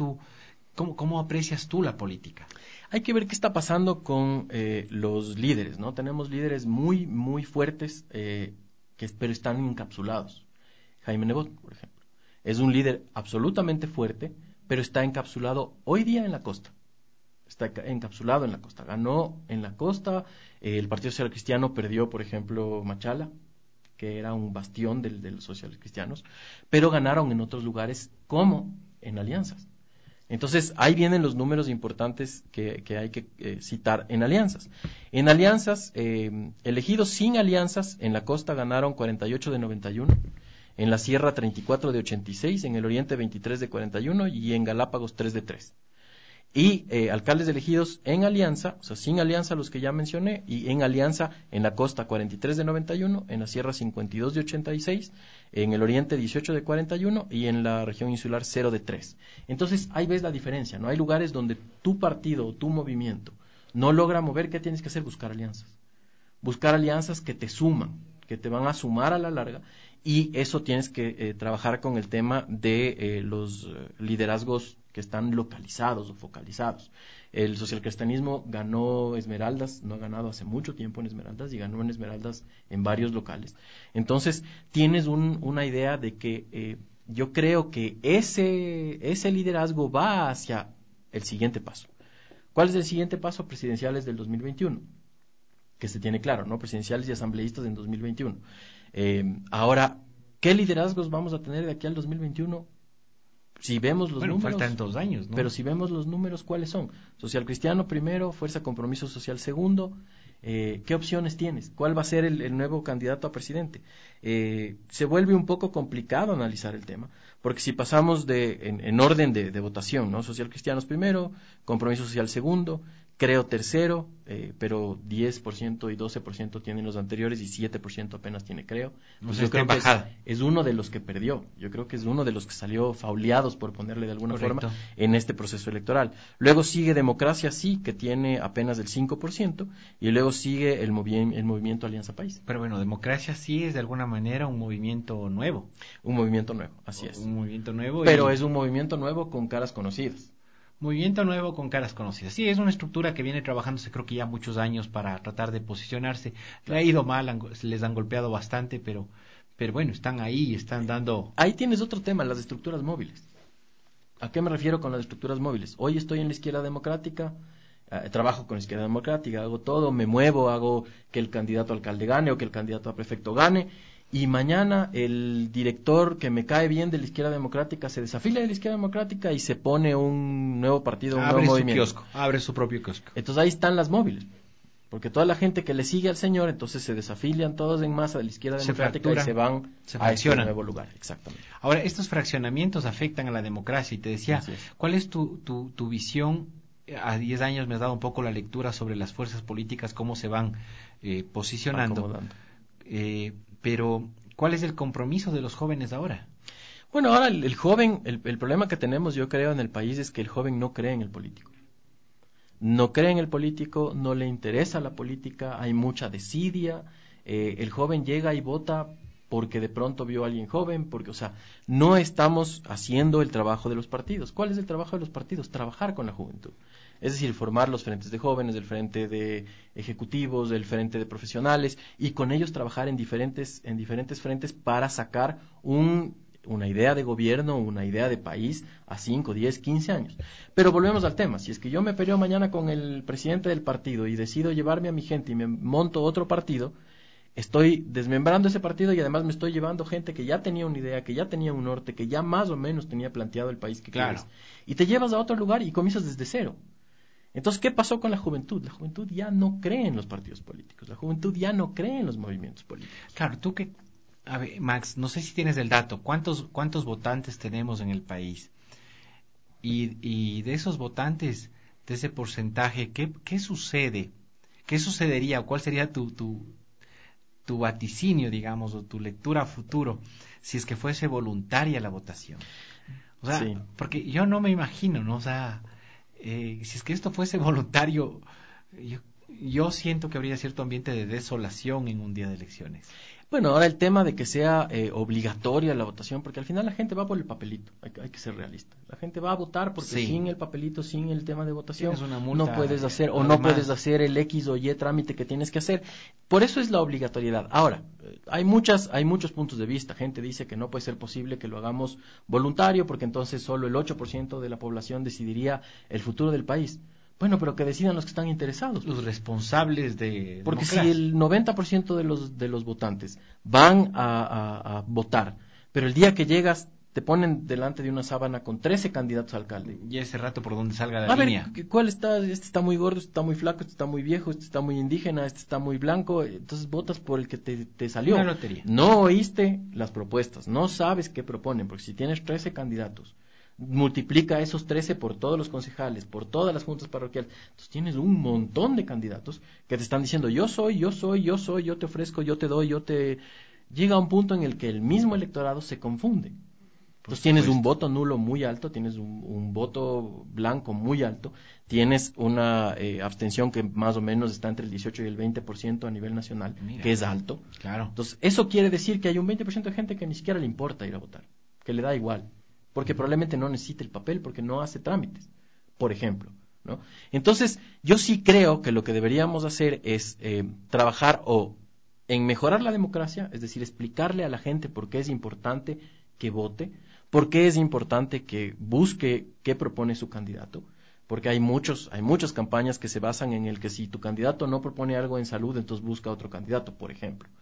¿Cómo aprecias tú la política? Hay que ver qué está pasando con los líderes, ¿no? Tenemos líderes muy, muy fuertes, pero están encapsulados. Jaime Nebot, por ejemplo, es un líder absolutamente fuerte, pero está encapsulado hoy día en la costa. Está encapsulado en la costa. Ganó en la costa, el Partido Social Cristiano perdió, por ejemplo, Machala, que era un bastión de los sociales cristianos, pero ganaron en otros lugares como en alianzas. Entonces, ahí vienen los números importantes que hay que citar en alianzas. En alianzas, elegidos sin alianzas, en la costa ganaron 48 de 91, en la sierra 34 de 86, en el oriente 23 de 41 y en Galápagos 3 de 3. Y alcaldes elegidos en alianza, o sea, sin alianza los que ya mencioné, y en alianza en la costa 43 de 91, en la sierra 52 de 86, en el oriente 18 de 41 y en la región insular 0 de 3. Entonces ahí ves la diferencia, ¿no? Hay lugares donde tu partido o tu movimiento no logra mover, ¿qué tienes que hacer? Buscar alianzas. Buscar alianzas que te suman, que te van a sumar a la larga, y eso tienes que trabajar con el tema de los liderazgos que están localizados o focalizados. El socialcristianismo ganó Esmeraldas, no ha ganado hace mucho tiempo en Esmeraldas, y ganó en Esmeraldas en varios locales. Entonces, tienes una idea de que yo creo que ese liderazgo va hacia el siguiente paso. ¿Cuál es el siguiente paso? Presidenciales del 2021, que se tiene claro, ¿no? Presidenciales y asambleístas en 2021. Ahora, ¿qué liderazgos vamos a tener de aquí al 2021? Si vemos los números... faltan 2 años, ¿no? Pero si vemos los números, ¿cuáles son? Social Cristiano primero, Fuerza Compromiso Social segundo. ¿Qué opciones tienes? ¿Cuál va a ser el nuevo candidato a presidente? Se vuelve un poco complicado analizar el tema, porque si pasamos en orden de votación, ¿no? Social Cristianos primero, Compromiso Social segundo, Creo tercero, pero 10% y 12% tienen los anteriores y 7% apenas tiene Creo. Pues yo creo que es uno de los que perdió. Yo creo que es uno de los que salió fauleados, por ponerle de alguna forma, en este proceso electoral. Luego sigue Democracia Sí, que tiene apenas el 5%, y luego sigue el movimiento Alianza País. Pero bueno, Democracia Sí es de alguna manera un movimiento nuevo. Un movimiento nuevo, así es. Un movimiento nuevo. Pero es un movimiento nuevo con caras conocidas. Movimiento nuevo con caras conocidas. Sí, es una estructura que viene trabajándose creo que ya muchos años para tratar de posicionarse. Le ha ido mal, les han golpeado bastante, pero bueno, están ahí, están dando... Ahí tienes otro tema, las estructuras móviles. ¿A qué me refiero con las estructuras móviles? Hoy estoy en la izquierda democrática, trabajo con la izquierda democrática, hago todo, me muevo, hago que el candidato a alcalde gane o que el candidato a prefecto gane, y mañana el director que me cae bien de la izquierda democrática se desafilia de la izquierda democrática y se pone un nuevo partido, un nuevo movimiento. Abre su propio kiosco. Entonces ahí están las móviles, porque toda la gente que le sigue al señor, entonces se desafilian todos en masa de la izquierda democrática y se van a este nuevo lugar. Exactamente. Ahora, estos fraccionamientos afectan a la democracia, y te decía, ¿cuál es tu visión? A 10 años me has dado un poco la lectura sobre las fuerzas políticas, cómo se van posicionando. Pero, ¿cuál es el compromiso de los jóvenes ahora? Bueno, ahora el joven, el problema que tenemos, yo creo, en el país es que el joven no cree en el político. No cree en el político, no le interesa la política, hay mucha desidia. El joven llega y vota porque de pronto vio a alguien joven, porque, o sea, no estamos haciendo el trabajo de los partidos. ¿Cuál es el trabajo de los partidos? Trabajar con la juventud. Es decir, formar los frentes de jóvenes, el frente de ejecutivos, el frente de profesionales, y con ellos trabajar en diferentes frentes para sacar una idea de gobierno, una idea de país a 5, 10, 15 años. Pero volvemos al tema. Si es que yo me peleo mañana con el presidente del partido y decido llevarme a mi gente y me monto otro partido, estoy desmembrando ese partido y además me estoy llevando gente que ya tenía una idea, que ya tenía un norte, que ya más o menos tenía planteado el país que quieres. Y te llevas a otro lugar y comienzas desde cero. Entonces, ¿qué pasó con la juventud? La juventud ya no cree en los partidos políticos, la juventud ya no cree en los movimientos políticos. Claro, tú que... A ver, Max, no sé si tienes el dato, ¿cuántos votantes tenemos en el país? Y de esos votantes, de ese porcentaje, ¿qué sucede? ¿Qué sucedería? ¿Cuál sería tu vaticinio, digamos, o tu lectura a futuro, si es que fuese voluntaria la votación? O sea, porque yo no me imagino, ¿no? O sea... si es que esto fuese voluntario, yo siento que habría cierto ambiente de desolación en un día de elecciones. Bueno, ahora el tema de que sea obligatoria la votación, porque al final la gente va por el papelito, hay que ser realista. La gente va a votar porque sin el papelito, sin el tema de votación, no puedes hacer no puedes hacer el X o Y trámite que tienes que hacer. Por eso es la obligatoriedad. Ahora, hay muchos puntos de vista. Gente dice que no puede ser posible que lo hagamos voluntario porque entonces solo el 8% de la población decidiría el futuro del país. Bueno, pero que decidan los que están interesados. Los responsables de... Porque si el 90% de los votantes van a votar, pero el día que llegas te ponen delante de una sábana con 13 candidatos a alcalde. Y ese rato por donde salga la línea. A ver, ¿cuál está? Este está muy gordo, este está muy flaco, este está muy viejo, este está muy indígena, este está muy blanco. Entonces votas por el que te salió. Una lotería. No oíste las propuestas, no sabes qué proponen, porque si tienes 13 candidatos, multiplica esos 13 por todos los concejales, por todas las juntas parroquiales. Entonces tienes un montón de candidatos que te están diciendo yo soy, yo te ofrezco, yo te doy, Llega a un punto en el que el mismo electorado se confunde. Entonces tienes un voto nulo muy alto, tienes un voto blanco muy alto, tienes una abstención que más o menos está entre el 18 y el 20% a nivel nacional, que es alto. Claro. Entonces eso quiere decir que hay un 20% de gente que ni siquiera le importa ir a votar, que le da igual. Porque probablemente no necesite el papel, porque no hace trámites, por ejemplo, ¿no? Entonces, yo sí creo que lo que deberíamos hacer es trabajar en mejorar la democracia, es decir, explicarle a la gente por qué es importante que vote, por qué es importante que busque qué propone su candidato, porque hay muchas campañas que se basan en el que si tu candidato no propone algo en salud, entonces busca otro candidato, por ejemplo.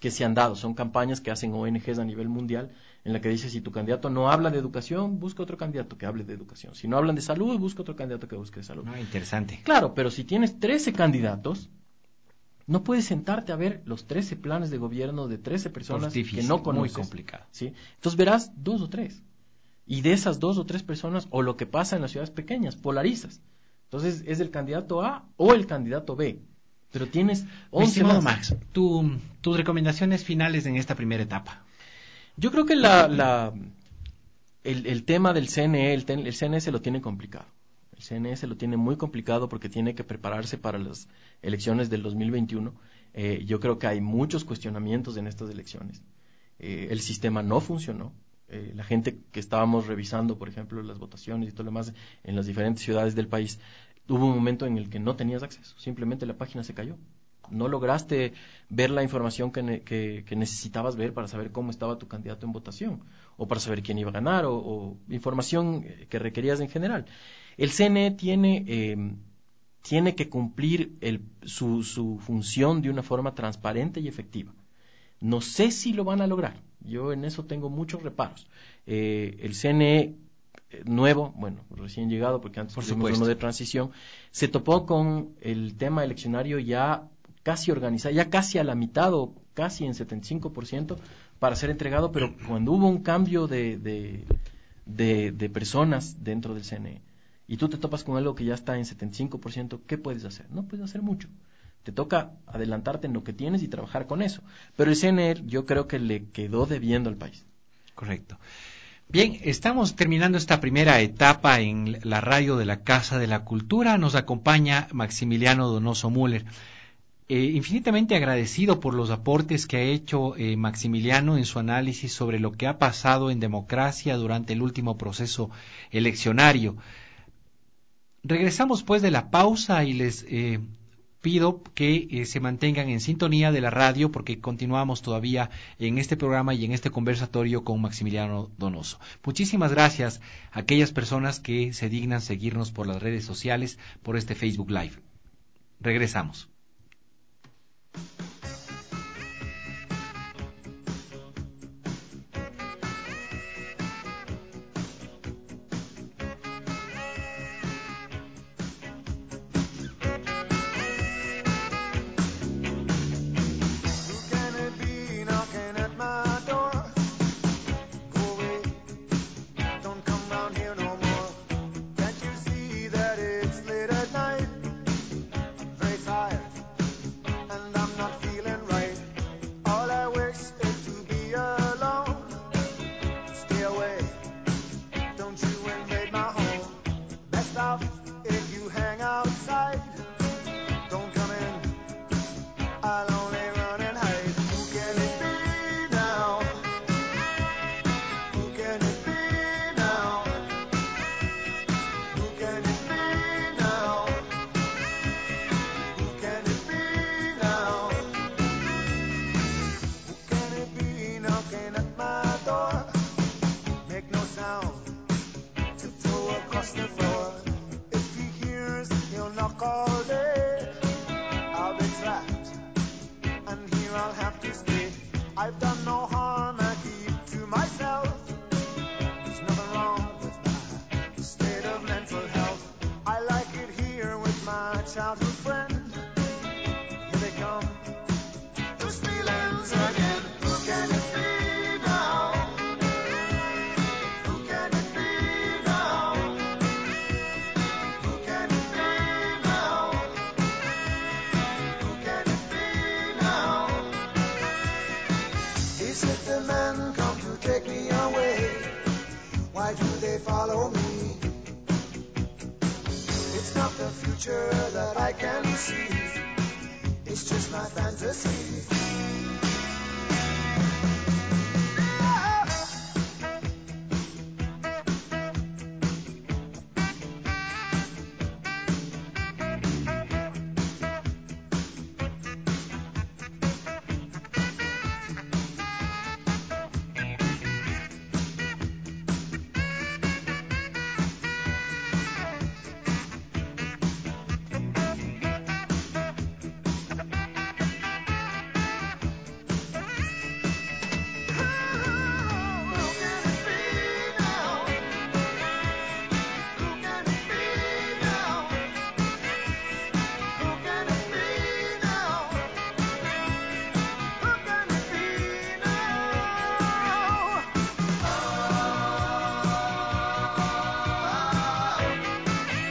que se han dado. Son campañas que hacen ONGs a nivel mundial, en la que dice, si tu candidato no habla de educación, busca otro candidato que hable de educación. Si no hablan de salud, busca otro candidato que busque de salud. Interesante. Claro, pero si tienes 13 candidatos, no puedes sentarte a ver los 13 planes de gobierno de 13 personas que no conoces. Muy complicado. ¿Sí? Entonces verás 2 o 3. Y de esas 2 o 3 personas, o lo que pasa en las ciudades pequeñas, polarizas. Entonces es el candidato A o el candidato B. Pero tienes 11 más. Max, tus recomendaciones finales en esta primera etapa. Yo creo que el tema del CNE, el CNE se lo tiene complicado. El CNE se lo tiene muy complicado porque tiene que prepararse para las elecciones del 2021. Yo creo que hay muchos cuestionamientos en estas elecciones. El sistema no funcionó. La gente que estábamos revisando, por ejemplo, las votaciones y todo lo demás en las diferentes ciudades del país, hubo un momento en el que no tenías acceso. Simplemente la página se cayó. No lograste ver la información que necesitabas ver para saber cómo estaba tu candidato en votación, o para saber quién iba a ganar, o información que requerías en general. El CNE tiene que cumplir su función de una forma transparente y efectiva. No sé si lo van a lograr. Yo en eso tengo muchos reparos. El CNE nuevo, bueno, recién llegado, porque antes tuvimos uno de transición, se topó con el tema eleccionario ya casi organizado, ya casi a la mitad o casi en 75% para ser entregado, pero cuando hubo un cambio de personas dentro del CNE y tú te topas con algo que ya está en 75%, ¿qué puedes hacer? No puedes hacer mucho. Te toca adelantarte en lo que tienes y trabajar con eso. Pero el CNE yo creo que le quedó debiendo al país. Correcto. Bien, estamos terminando esta primera etapa en la radio de la Casa de la Cultura. Nos acompaña Maximiliano Donoso Müller. Infinitamente agradecido por los aportes que ha hecho Maximiliano en su análisis sobre lo que ha pasado en democracia durante el último proceso eleccionario. Regresamos pues de la pausa y les pido que se mantengan en sintonía de la radio porque continuamos todavía en este programa y en este conversatorio con Maximiliano Donoso. Muchísimas gracias a aquellas personas que se dignan seguirnos por las redes sociales, por este Facebook Live. Regresamos.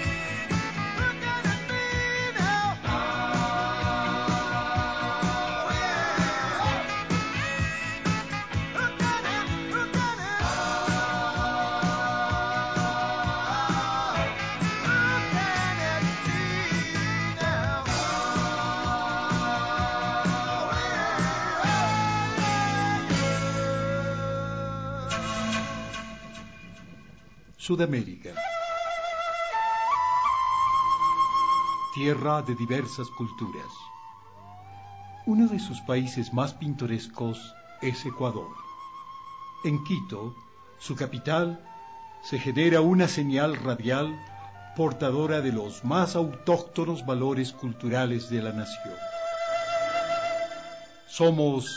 Sudamérica. Tierra de diversas culturas. Uno de sus países más pintorescos es Ecuador. En Quito, su capital, se genera una señal radial portadora de los más autóctonos valores culturales de la nación. Somos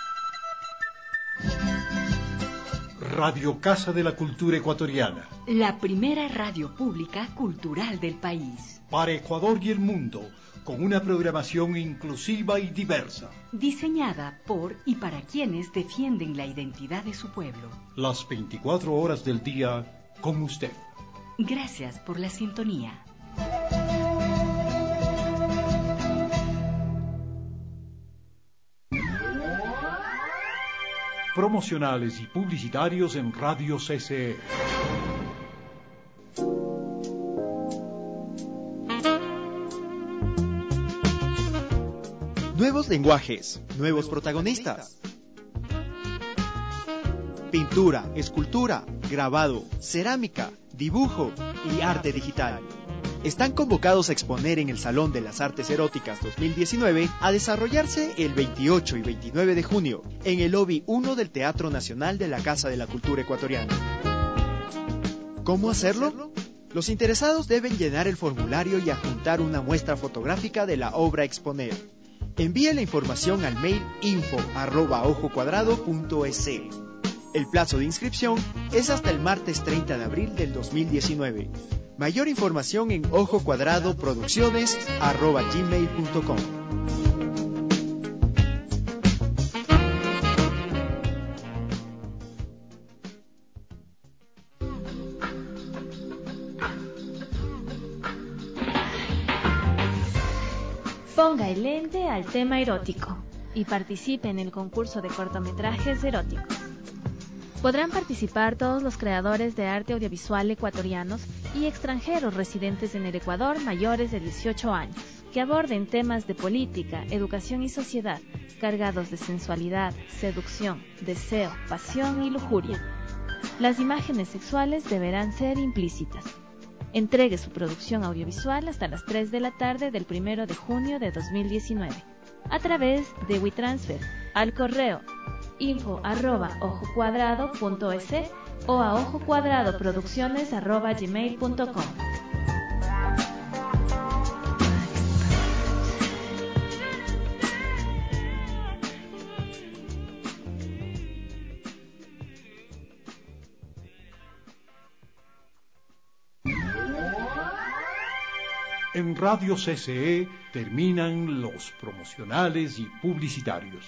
Radio Casa de la Cultura Ecuatoriana. La primera radio pública cultural del país. Para Ecuador y el mundo, con una programación inclusiva y diversa. Diseñada por y para quienes defienden la identidad de su pueblo. Las 24 horas del día con usted. Gracias por la sintonía. Promocionales y publicitarios en Radio CCE. Nuevos lenguajes, nuevos protagonistas. Pintura, escultura, grabado, cerámica, dibujo y arte digital. Están convocados a exponer en el Salón de las Artes Eróticas 2019 a desarrollarse el 28 y 29 de junio en el lobby 1 del Teatro Nacional de la Casa de la Cultura Ecuatoriana. ¿Cómo hacerlo? Los interesados deben llenar el formulario y adjuntar una muestra fotográfica de la obra a exponer. Envíe la información al mail info@ojocuadrado.es. El plazo de inscripción es hasta el martes 30 de abril del 2019. Mayor información en ojocuadradoproducciones@gmail.com. Ponga el lente al tema erótico y participe en el concurso de cortometrajes eróticos. Podrán participar todos los creadores de arte audiovisual ecuatorianos y extranjeros residentes en el Ecuador mayores de 18 años, que aborden temas de política, educación y sociedad, cargados de sensualidad, seducción, deseo, pasión y lujuria. Las imágenes sexuales deberán ser implícitas. Entregue su producción audiovisual hasta las 3 de la tarde del 1 de junio de 2019, a través de WeTransfer, al correo info@ojocuadrado.es o a ojocuadradoproducciones@gmail.com. En Radio CCE terminan los promocionales y publicitarios.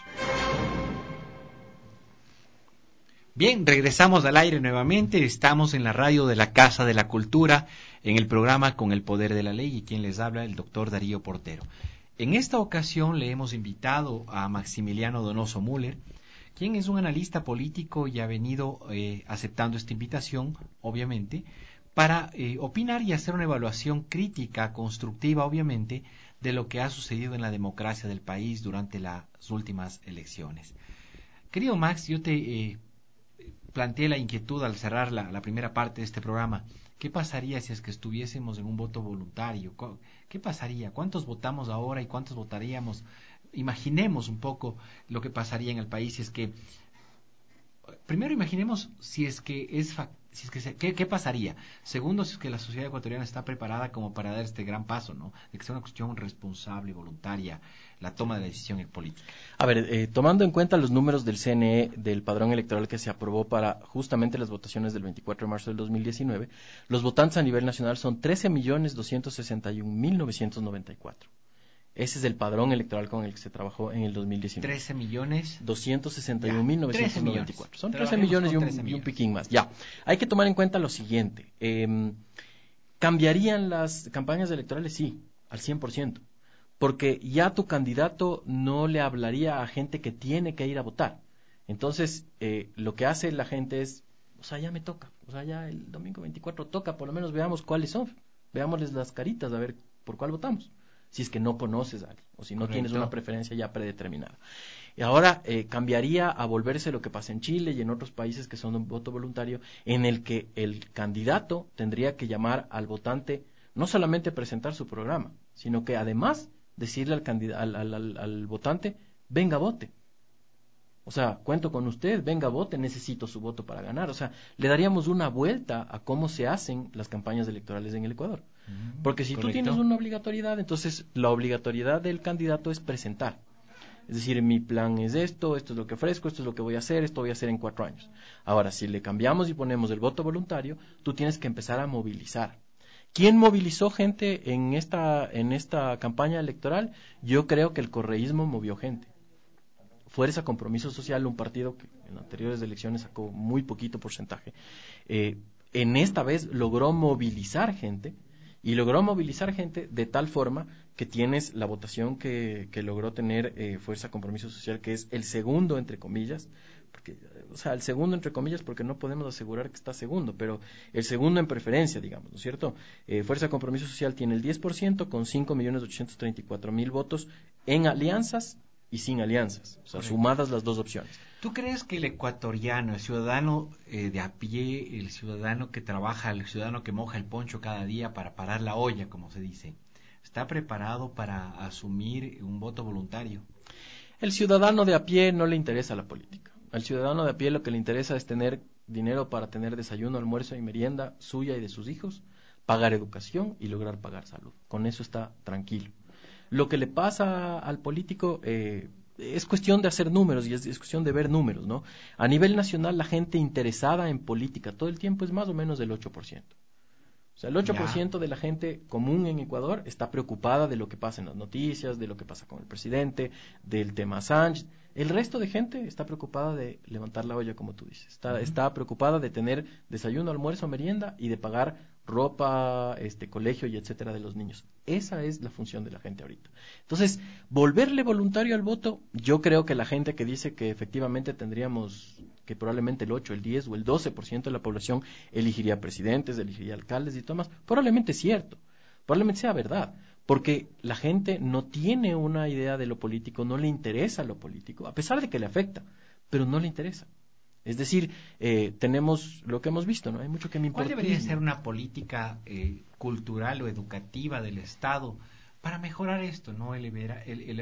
Bien, regresamos al aire nuevamente. Estamos en la radio de la Casa de la Cultura, en el programa Con el Poder de la Ley, y quien les habla, el doctor Darío Portero. En esta ocasión le hemos invitado a Maximiliano Donoso Müller, quien es un analista político y ha venido aceptando esta invitación, obviamente, para opinar y hacer una evaluación crítica, constructiva, obviamente, de lo que ha sucedido en la democracia del país durante las últimas elecciones. Querido Max, yo te planteé la inquietud al cerrar la primera parte de este programa. ¿Qué pasaría si es que estuviésemos en un voto voluntario? ¿Qué pasaría? ¿Cuántos votamos ahora y cuántos votaríamos? Imaginemos un poco lo que pasaría en el país si es que... Primero imaginemos si es que ¿qué pasaría? Segundo, si es que la sociedad ecuatoriana está preparada como para dar este gran paso, ¿no? De que sea una cuestión responsable, voluntaria, la toma de la decisión política. A ver, tomando en cuenta los números del CNE, del padrón electoral que se aprobó para justamente las votaciones del 24 de marzo del 2019, los votantes a nivel nacional son 13.261.994. Ese es el padrón electoral con el que se trabajó en el 2019. 13.261.994. Son 13 millones y un piquín más. Ya, hay que tomar en cuenta lo siguiente. ¿Cambiarían las campañas electorales? Sí, al 100%, porque ya tu candidato no le hablaría a gente que tiene que ir a votar. Entonces, lo que hace la gente es, o sea, ya me toca, o sea, ya el domingo 24 toca, por lo menos veamos cuáles son, veámosles las caritas, a ver por cuál votamos, si es que no conoces a alguien, o si no tienes una preferencia ya predeterminada. Y ahora cambiaría a volverse lo que pasa en Chile y en otros países que son un voto voluntario, en el que el candidato tendría que llamar al votante, no solamente presentar su programa, sino que además decirle al votante, venga, vote. O sea, cuento con usted, venga, vote, necesito su voto para ganar. O sea, le daríamos una vuelta a cómo se hacen las campañas electorales en el Ecuador. Porque si tú tienes una obligatoriedad, entonces la obligatoriedad del candidato es presentar. Es decir, mi plan es esto es lo que ofrezco, esto es lo que voy a hacer, esto voy a hacer en 4 años. Ahora, si le cambiamos y ponemos el voto voluntario, tú tienes que empezar a movilizar. ¿Quién movilizó gente en esta campaña electoral? Yo creo que el correísmo movió gente. Fuerza Compromiso Social, un partido que en anteriores elecciones sacó muy poquito porcentaje, en esta vez logró movilizar gente, y logró movilizar gente de tal forma que tienes la votación que logró tener Fuerza Compromiso Social, que es el segundo, entre comillas, porque, o sea, el segundo entre comillas porque no podemos asegurar que está segundo, pero el segundo en preferencia, digamos, ¿no es cierto? Fuerza Compromiso Social tiene el 10% con 5.834.000 votos en alianzas y sin alianzas, o sea, sumadas las dos opciones. ¿Tú crees que el ecuatoriano, el ciudadano de a pie, el ciudadano que trabaja, el ciudadano que moja el poncho cada día para parar la olla, como se dice, está preparado para asumir un voto voluntario? El ciudadano de a pie no le interesa la política. Al ciudadano de a pie lo que le interesa es tener dinero para tener desayuno, almuerzo y merienda suya y de sus hijos, pagar educación y lograr pagar salud. Con eso está tranquilo. Lo que le pasa al político es cuestión de hacer números y es cuestión de ver números, ¿no? A nivel nacional, la gente interesada en política todo el tiempo es más o menos del 8%. O sea, el 8% de la gente común en Ecuador está preocupada de lo que pasa en las noticias, de lo que pasa con el presidente, del tema Assange. El resto de gente está preocupada de levantar la olla, como tú dices. Está preocupada de tener desayuno, almuerzo, merienda y de pagar ropa, colegio y etcétera de los niños. Esa es la función de la gente ahorita. Entonces, volverle voluntario al voto, yo creo que la gente que dice que efectivamente tendríamos que probablemente el 8, el 10 o el 12% de la población elegiría presidentes, elegiría alcaldes y todo más, probablemente es cierto, probablemente sea verdad, porque la gente no tiene una idea de lo político, no le interesa lo político, a pesar de que le afecta, pero no le interesa. Es decir, tenemos lo que hemos visto, ¿no? Hay mucho que me importa. ¿Cuál debería ser una política cultural o educativa del Estado para mejorar esto, ¿no? Elevar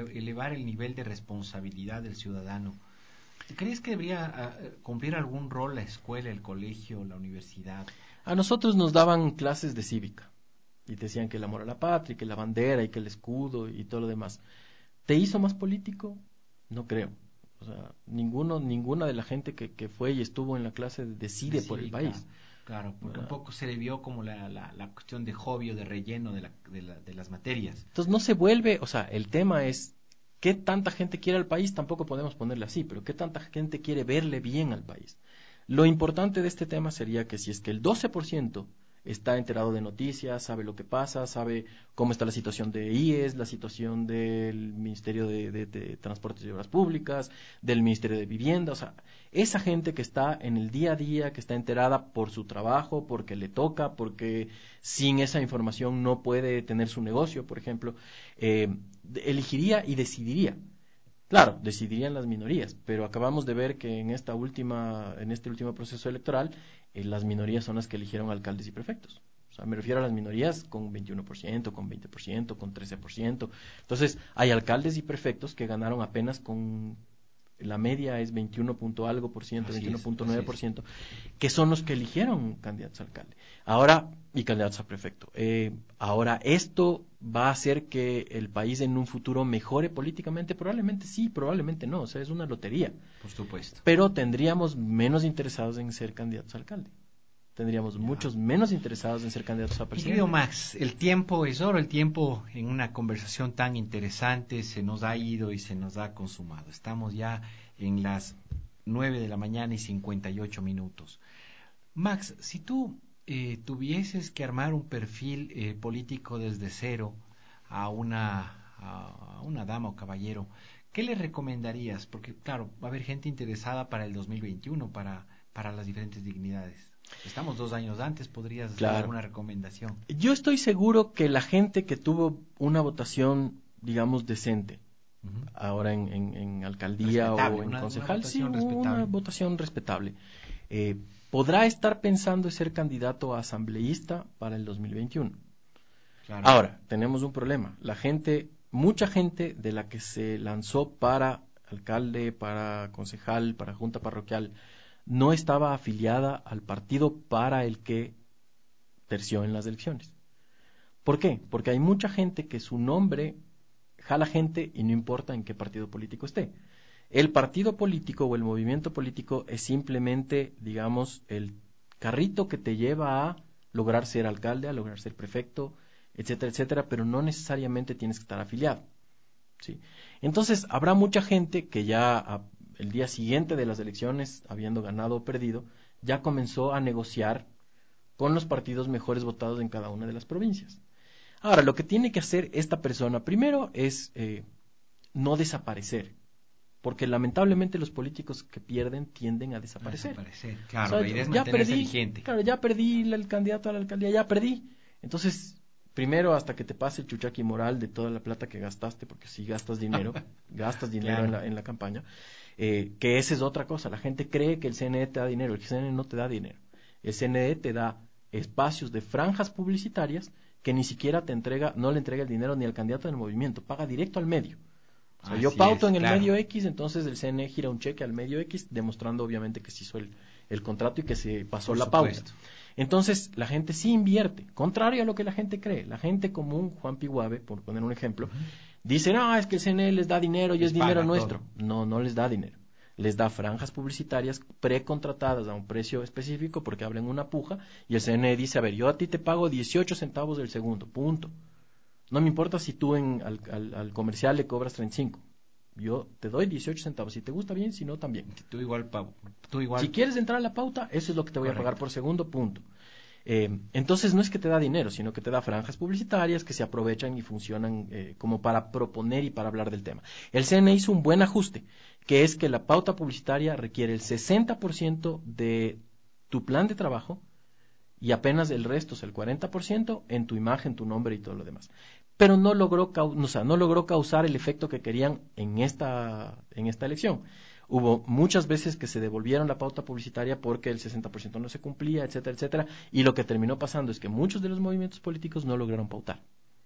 el nivel de responsabilidad del ciudadano. ¿Crees que debería cumplir algún rol la escuela, el colegio, la universidad? A nosotros nos daban clases de cívica y te decían que el amor a la patria, que la bandera y que el escudo y todo lo demás. ¿Te hizo más político? No creo. O sea, ninguna de la gente que fue y estuvo en la clase decide por el país. Claro, porque un poco se le vio como la cuestión de hobby o de relleno de las materias. Entonces no se vuelve, o sea, el tema es qué tanta gente quiere al país, tampoco podemos ponerle así, pero qué tanta gente quiere verle bien al país. Lo importante de este tema sería que si es que el 12% está enterado de noticias, sabe lo que pasa, sabe cómo está la situación de IES, la situación del Ministerio de Transportes y Obras Públicas, del Ministerio de Vivienda, o sea, esa gente que está en el día a día, que está enterada por su trabajo, porque le toca, porque sin esa información no puede tener su negocio, por ejemplo, elegiría y decidiría. Claro, decidirían las minorías, pero acabamos de ver que en este último proceso electoral, las minorías son las que eligieron alcaldes y prefectos. O sea, me refiero a las minorías con 21%, con 20%, con 13%. Entonces, hay alcaldes y prefectos que ganaron apenas con... La media es 21 punto algo por ciento, 21.9%, que son los que eligieron candidatos a alcalde. Ahora, y candidatos a prefecto. Ahora, ¿esto va a hacer que el país en un futuro mejore políticamente? Probablemente sí, probablemente no. O sea, es una lotería. Por supuesto. Pero tendríamos menos interesados en ser candidatos a alcalde. Tendríamos muchos menos interesados en ser candidatos a presidente. Querido Max, el tiempo es oro, el tiempo en una conversación tan interesante se nos ha ido y se nos ha consumado. Estamos ya en las 9 de la mañana y 58 minutos. Max, si tú tuvieses que armar un perfil político desde cero a una dama o caballero, ¿qué le recomendarías? Porque, claro, va a haber gente interesada para el 2021, para las diferentes dignidades. Estamos 2 años antes, ¿podrías dar alguna recomendación? Yo estoy seguro que la gente que tuvo una votación, digamos, decente, ahora en alcaldía o en concejal, una votación respetable, podrá estar pensando en ser candidato a asambleísta para el 2021. Claro. Ahora, tenemos un problema. Mucha gente de la que se lanzó para alcalde, para concejal, para junta parroquial, no estaba afiliada al partido para el que terció en las elecciones. ¿Por qué? Porque hay mucha gente que su nombre jala gente y no importa en qué partido político esté. El partido político o el movimiento político es simplemente, digamos, el carrito que te lleva a lograr ser alcalde, a lograr ser prefecto, etcétera, etcétera, pero no necesariamente tienes que estar afiliado, ¿sí? Entonces, habrá mucha gente que ya el día siguiente de las elecciones, habiendo ganado o perdido, ya comenzó a negociar con los partidos mejores votados en cada una de las provincias. Ahora, lo que tiene que hacer esta persona primero es no desaparecer, porque lamentablemente los políticos que pierden tienden a desaparecer. Claro, la idea es mantenerse vigente. Claro, ya perdí el candidato a la alcaldía, ya perdí. Entonces, primero hasta que te pase el chuchaqui moral de toda la plata que gastaste, porque si gastas dinero, claro, en la campaña, que esa es otra cosa. La gente cree que el CNE te da dinero, el CNE no te da dinero. El CNE te da espacios de franjas publicitarias que ni siquiera no le entrega el dinero ni al candidato del movimiento, paga directo al medio. O sea, yo pauto en el medio X, entonces el CNE gira un cheque al medio X, demostrando obviamente que se hizo el contrato y que se pasó la pauta. Entonces, la gente sí invierte, contrario a lo que la gente cree. La gente común, Juan Piguave, por poner un ejemplo, dice, no, es que el CNE les da dinero y es dinero nuestro. No, no les da dinero. Les da franjas publicitarias precontratadas a un precio específico porque abren una puja y el CNE dice, a ver, yo a ti te pago 18 centavos del segundo, punto. No me importa si tú al comercial le cobras 35. Yo te doy 18 centavos. Si te gusta bien, si no, también. Tú igual. Si quieres entrar a la pauta, eso es lo que te voy a pagar por segundo, punto. Entonces no es que te da dinero, sino que te da franjas publicitarias que se aprovechan y funcionan como para proponer y para hablar del tema. El CNE hizo un buen ajuste, que es que la pauta publicitaria requiere el 60% de tu plan de trabajo y apenas el resto, o sea, el 40% en tu imagen, tu nombre y todo lo demás. Pero no logró causar el efecto que querían en esta elección. Hubo muchas veces que se devolvieron la pauta publicitaria porque el 60% no se cumplía, etcétera, etcétera, y lo que terminó pasando es que muchos de los movimientos políticos no lograron pautar.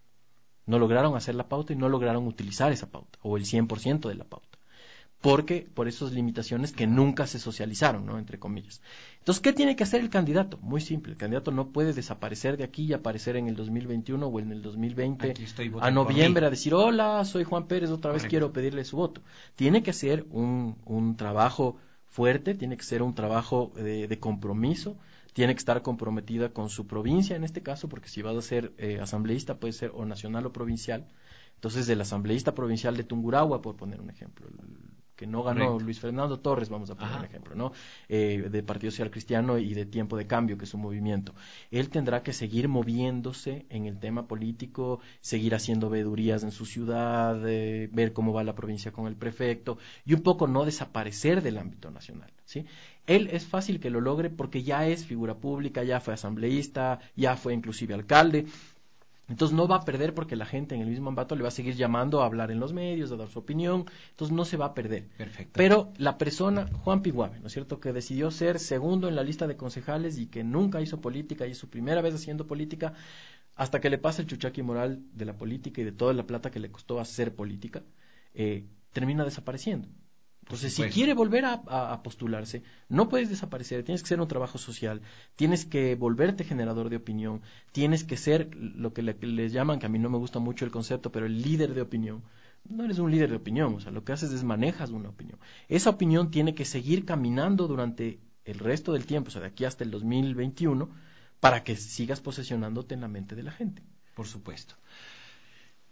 No lograron hacer la pauta y no lograron utilizar esa pauta, o el 100% de la pauta. Porque por esas limitaciones que nunca se socializaron, ¿no? Entre comillas. Entonces, ¿qué tiene que hacer el candidato? Muy simple, el candidato no puede desaparecer de aquí y aparecer en el 2021 o en el 2020 a noviembre a decir, hola, soy Juan Pérez, otra vez quiero pedirle su voto. Tiene que ser un trabajo fuerte, tiene que ser un trabajo de compromiso, tiene que estar comprometida con su provincia en este caso, porque si vas a ser asambleísta puede ser o nacional o provincial. Entonces, el asambleísta provincial de Tungurahua, por poner un ejemplo, que no ganó Luis Fernando Torres, vamos a poner un ejemplo, ¿no? De Partido Social Cristiano y de Tiempo de Cambio, que es un movimiento. Él tendrá que seguir moviéndose en el tema político, seguir haciendo veedurías en su ciudad, ver cómo va la provincia con el prefecto, y un poco no desaparecer del ámbito nacional, ¿sí? Él es fácil que lo logre porque ya es figura pública, ya fue asambleísta, ya fue inclusive alcalde. Entonces no va a perder porque la gente en el mismo ambato le va a seguir llamando a hablar en los medios, a dar su opinión, entonces no se va a perder. Perfecto. Pero la persona, Juan Piguave, ¿no es cierto?, que decidió ser segundo en la lista de concejales y que nunca hizo política y es su primera vez haciendo política, hasta que le pasa el chuchaqui moral de la política y de toda la plata que le costó hacer política, termina desapareciendo. Entonces, si quiere volver a postularse, no puedes desaparecer, tienes que hacer un trabajo social, tienes que volverte generador de opinión, tienes que ser lo que les llaman, que a mí no me gusta mucho el concepto, pero el líder de opinión. No eres un líder de opinión, o sea, lo que haces es manejas una opinión. Esa opinión tiene que seguir caminando durante el resto del tiempo, o sea, de aquí hasta el 2021, para que sigas posesionándote en la mente de la gente. Por supuesto.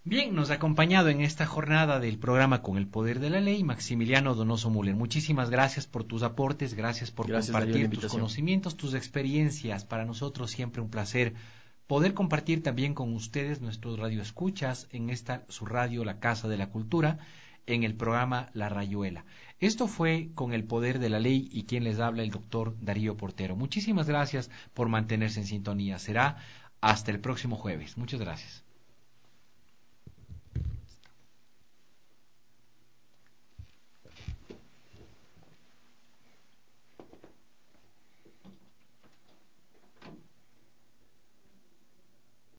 Bien, nos ha acompañado en esta jornada del programa Con el Poder de la Ley Maximiliano Donoso Müller. Muchísimas gracias por tus aportes, gracias por compartir tus conocimientos, tus experiencias. Para nosotros siempre un placer poder compartir también con ustedes nuestros radioescuchas en esta su radio La Casa de la Cultura, en el programa La Rayuela. Esto fue Con el Poder de la Ley y quien les habla el doctor Darío Portero. Muchísimas gracias por mantenerse en sintonía. Será hasta el próximo jueves. Muchas gracias.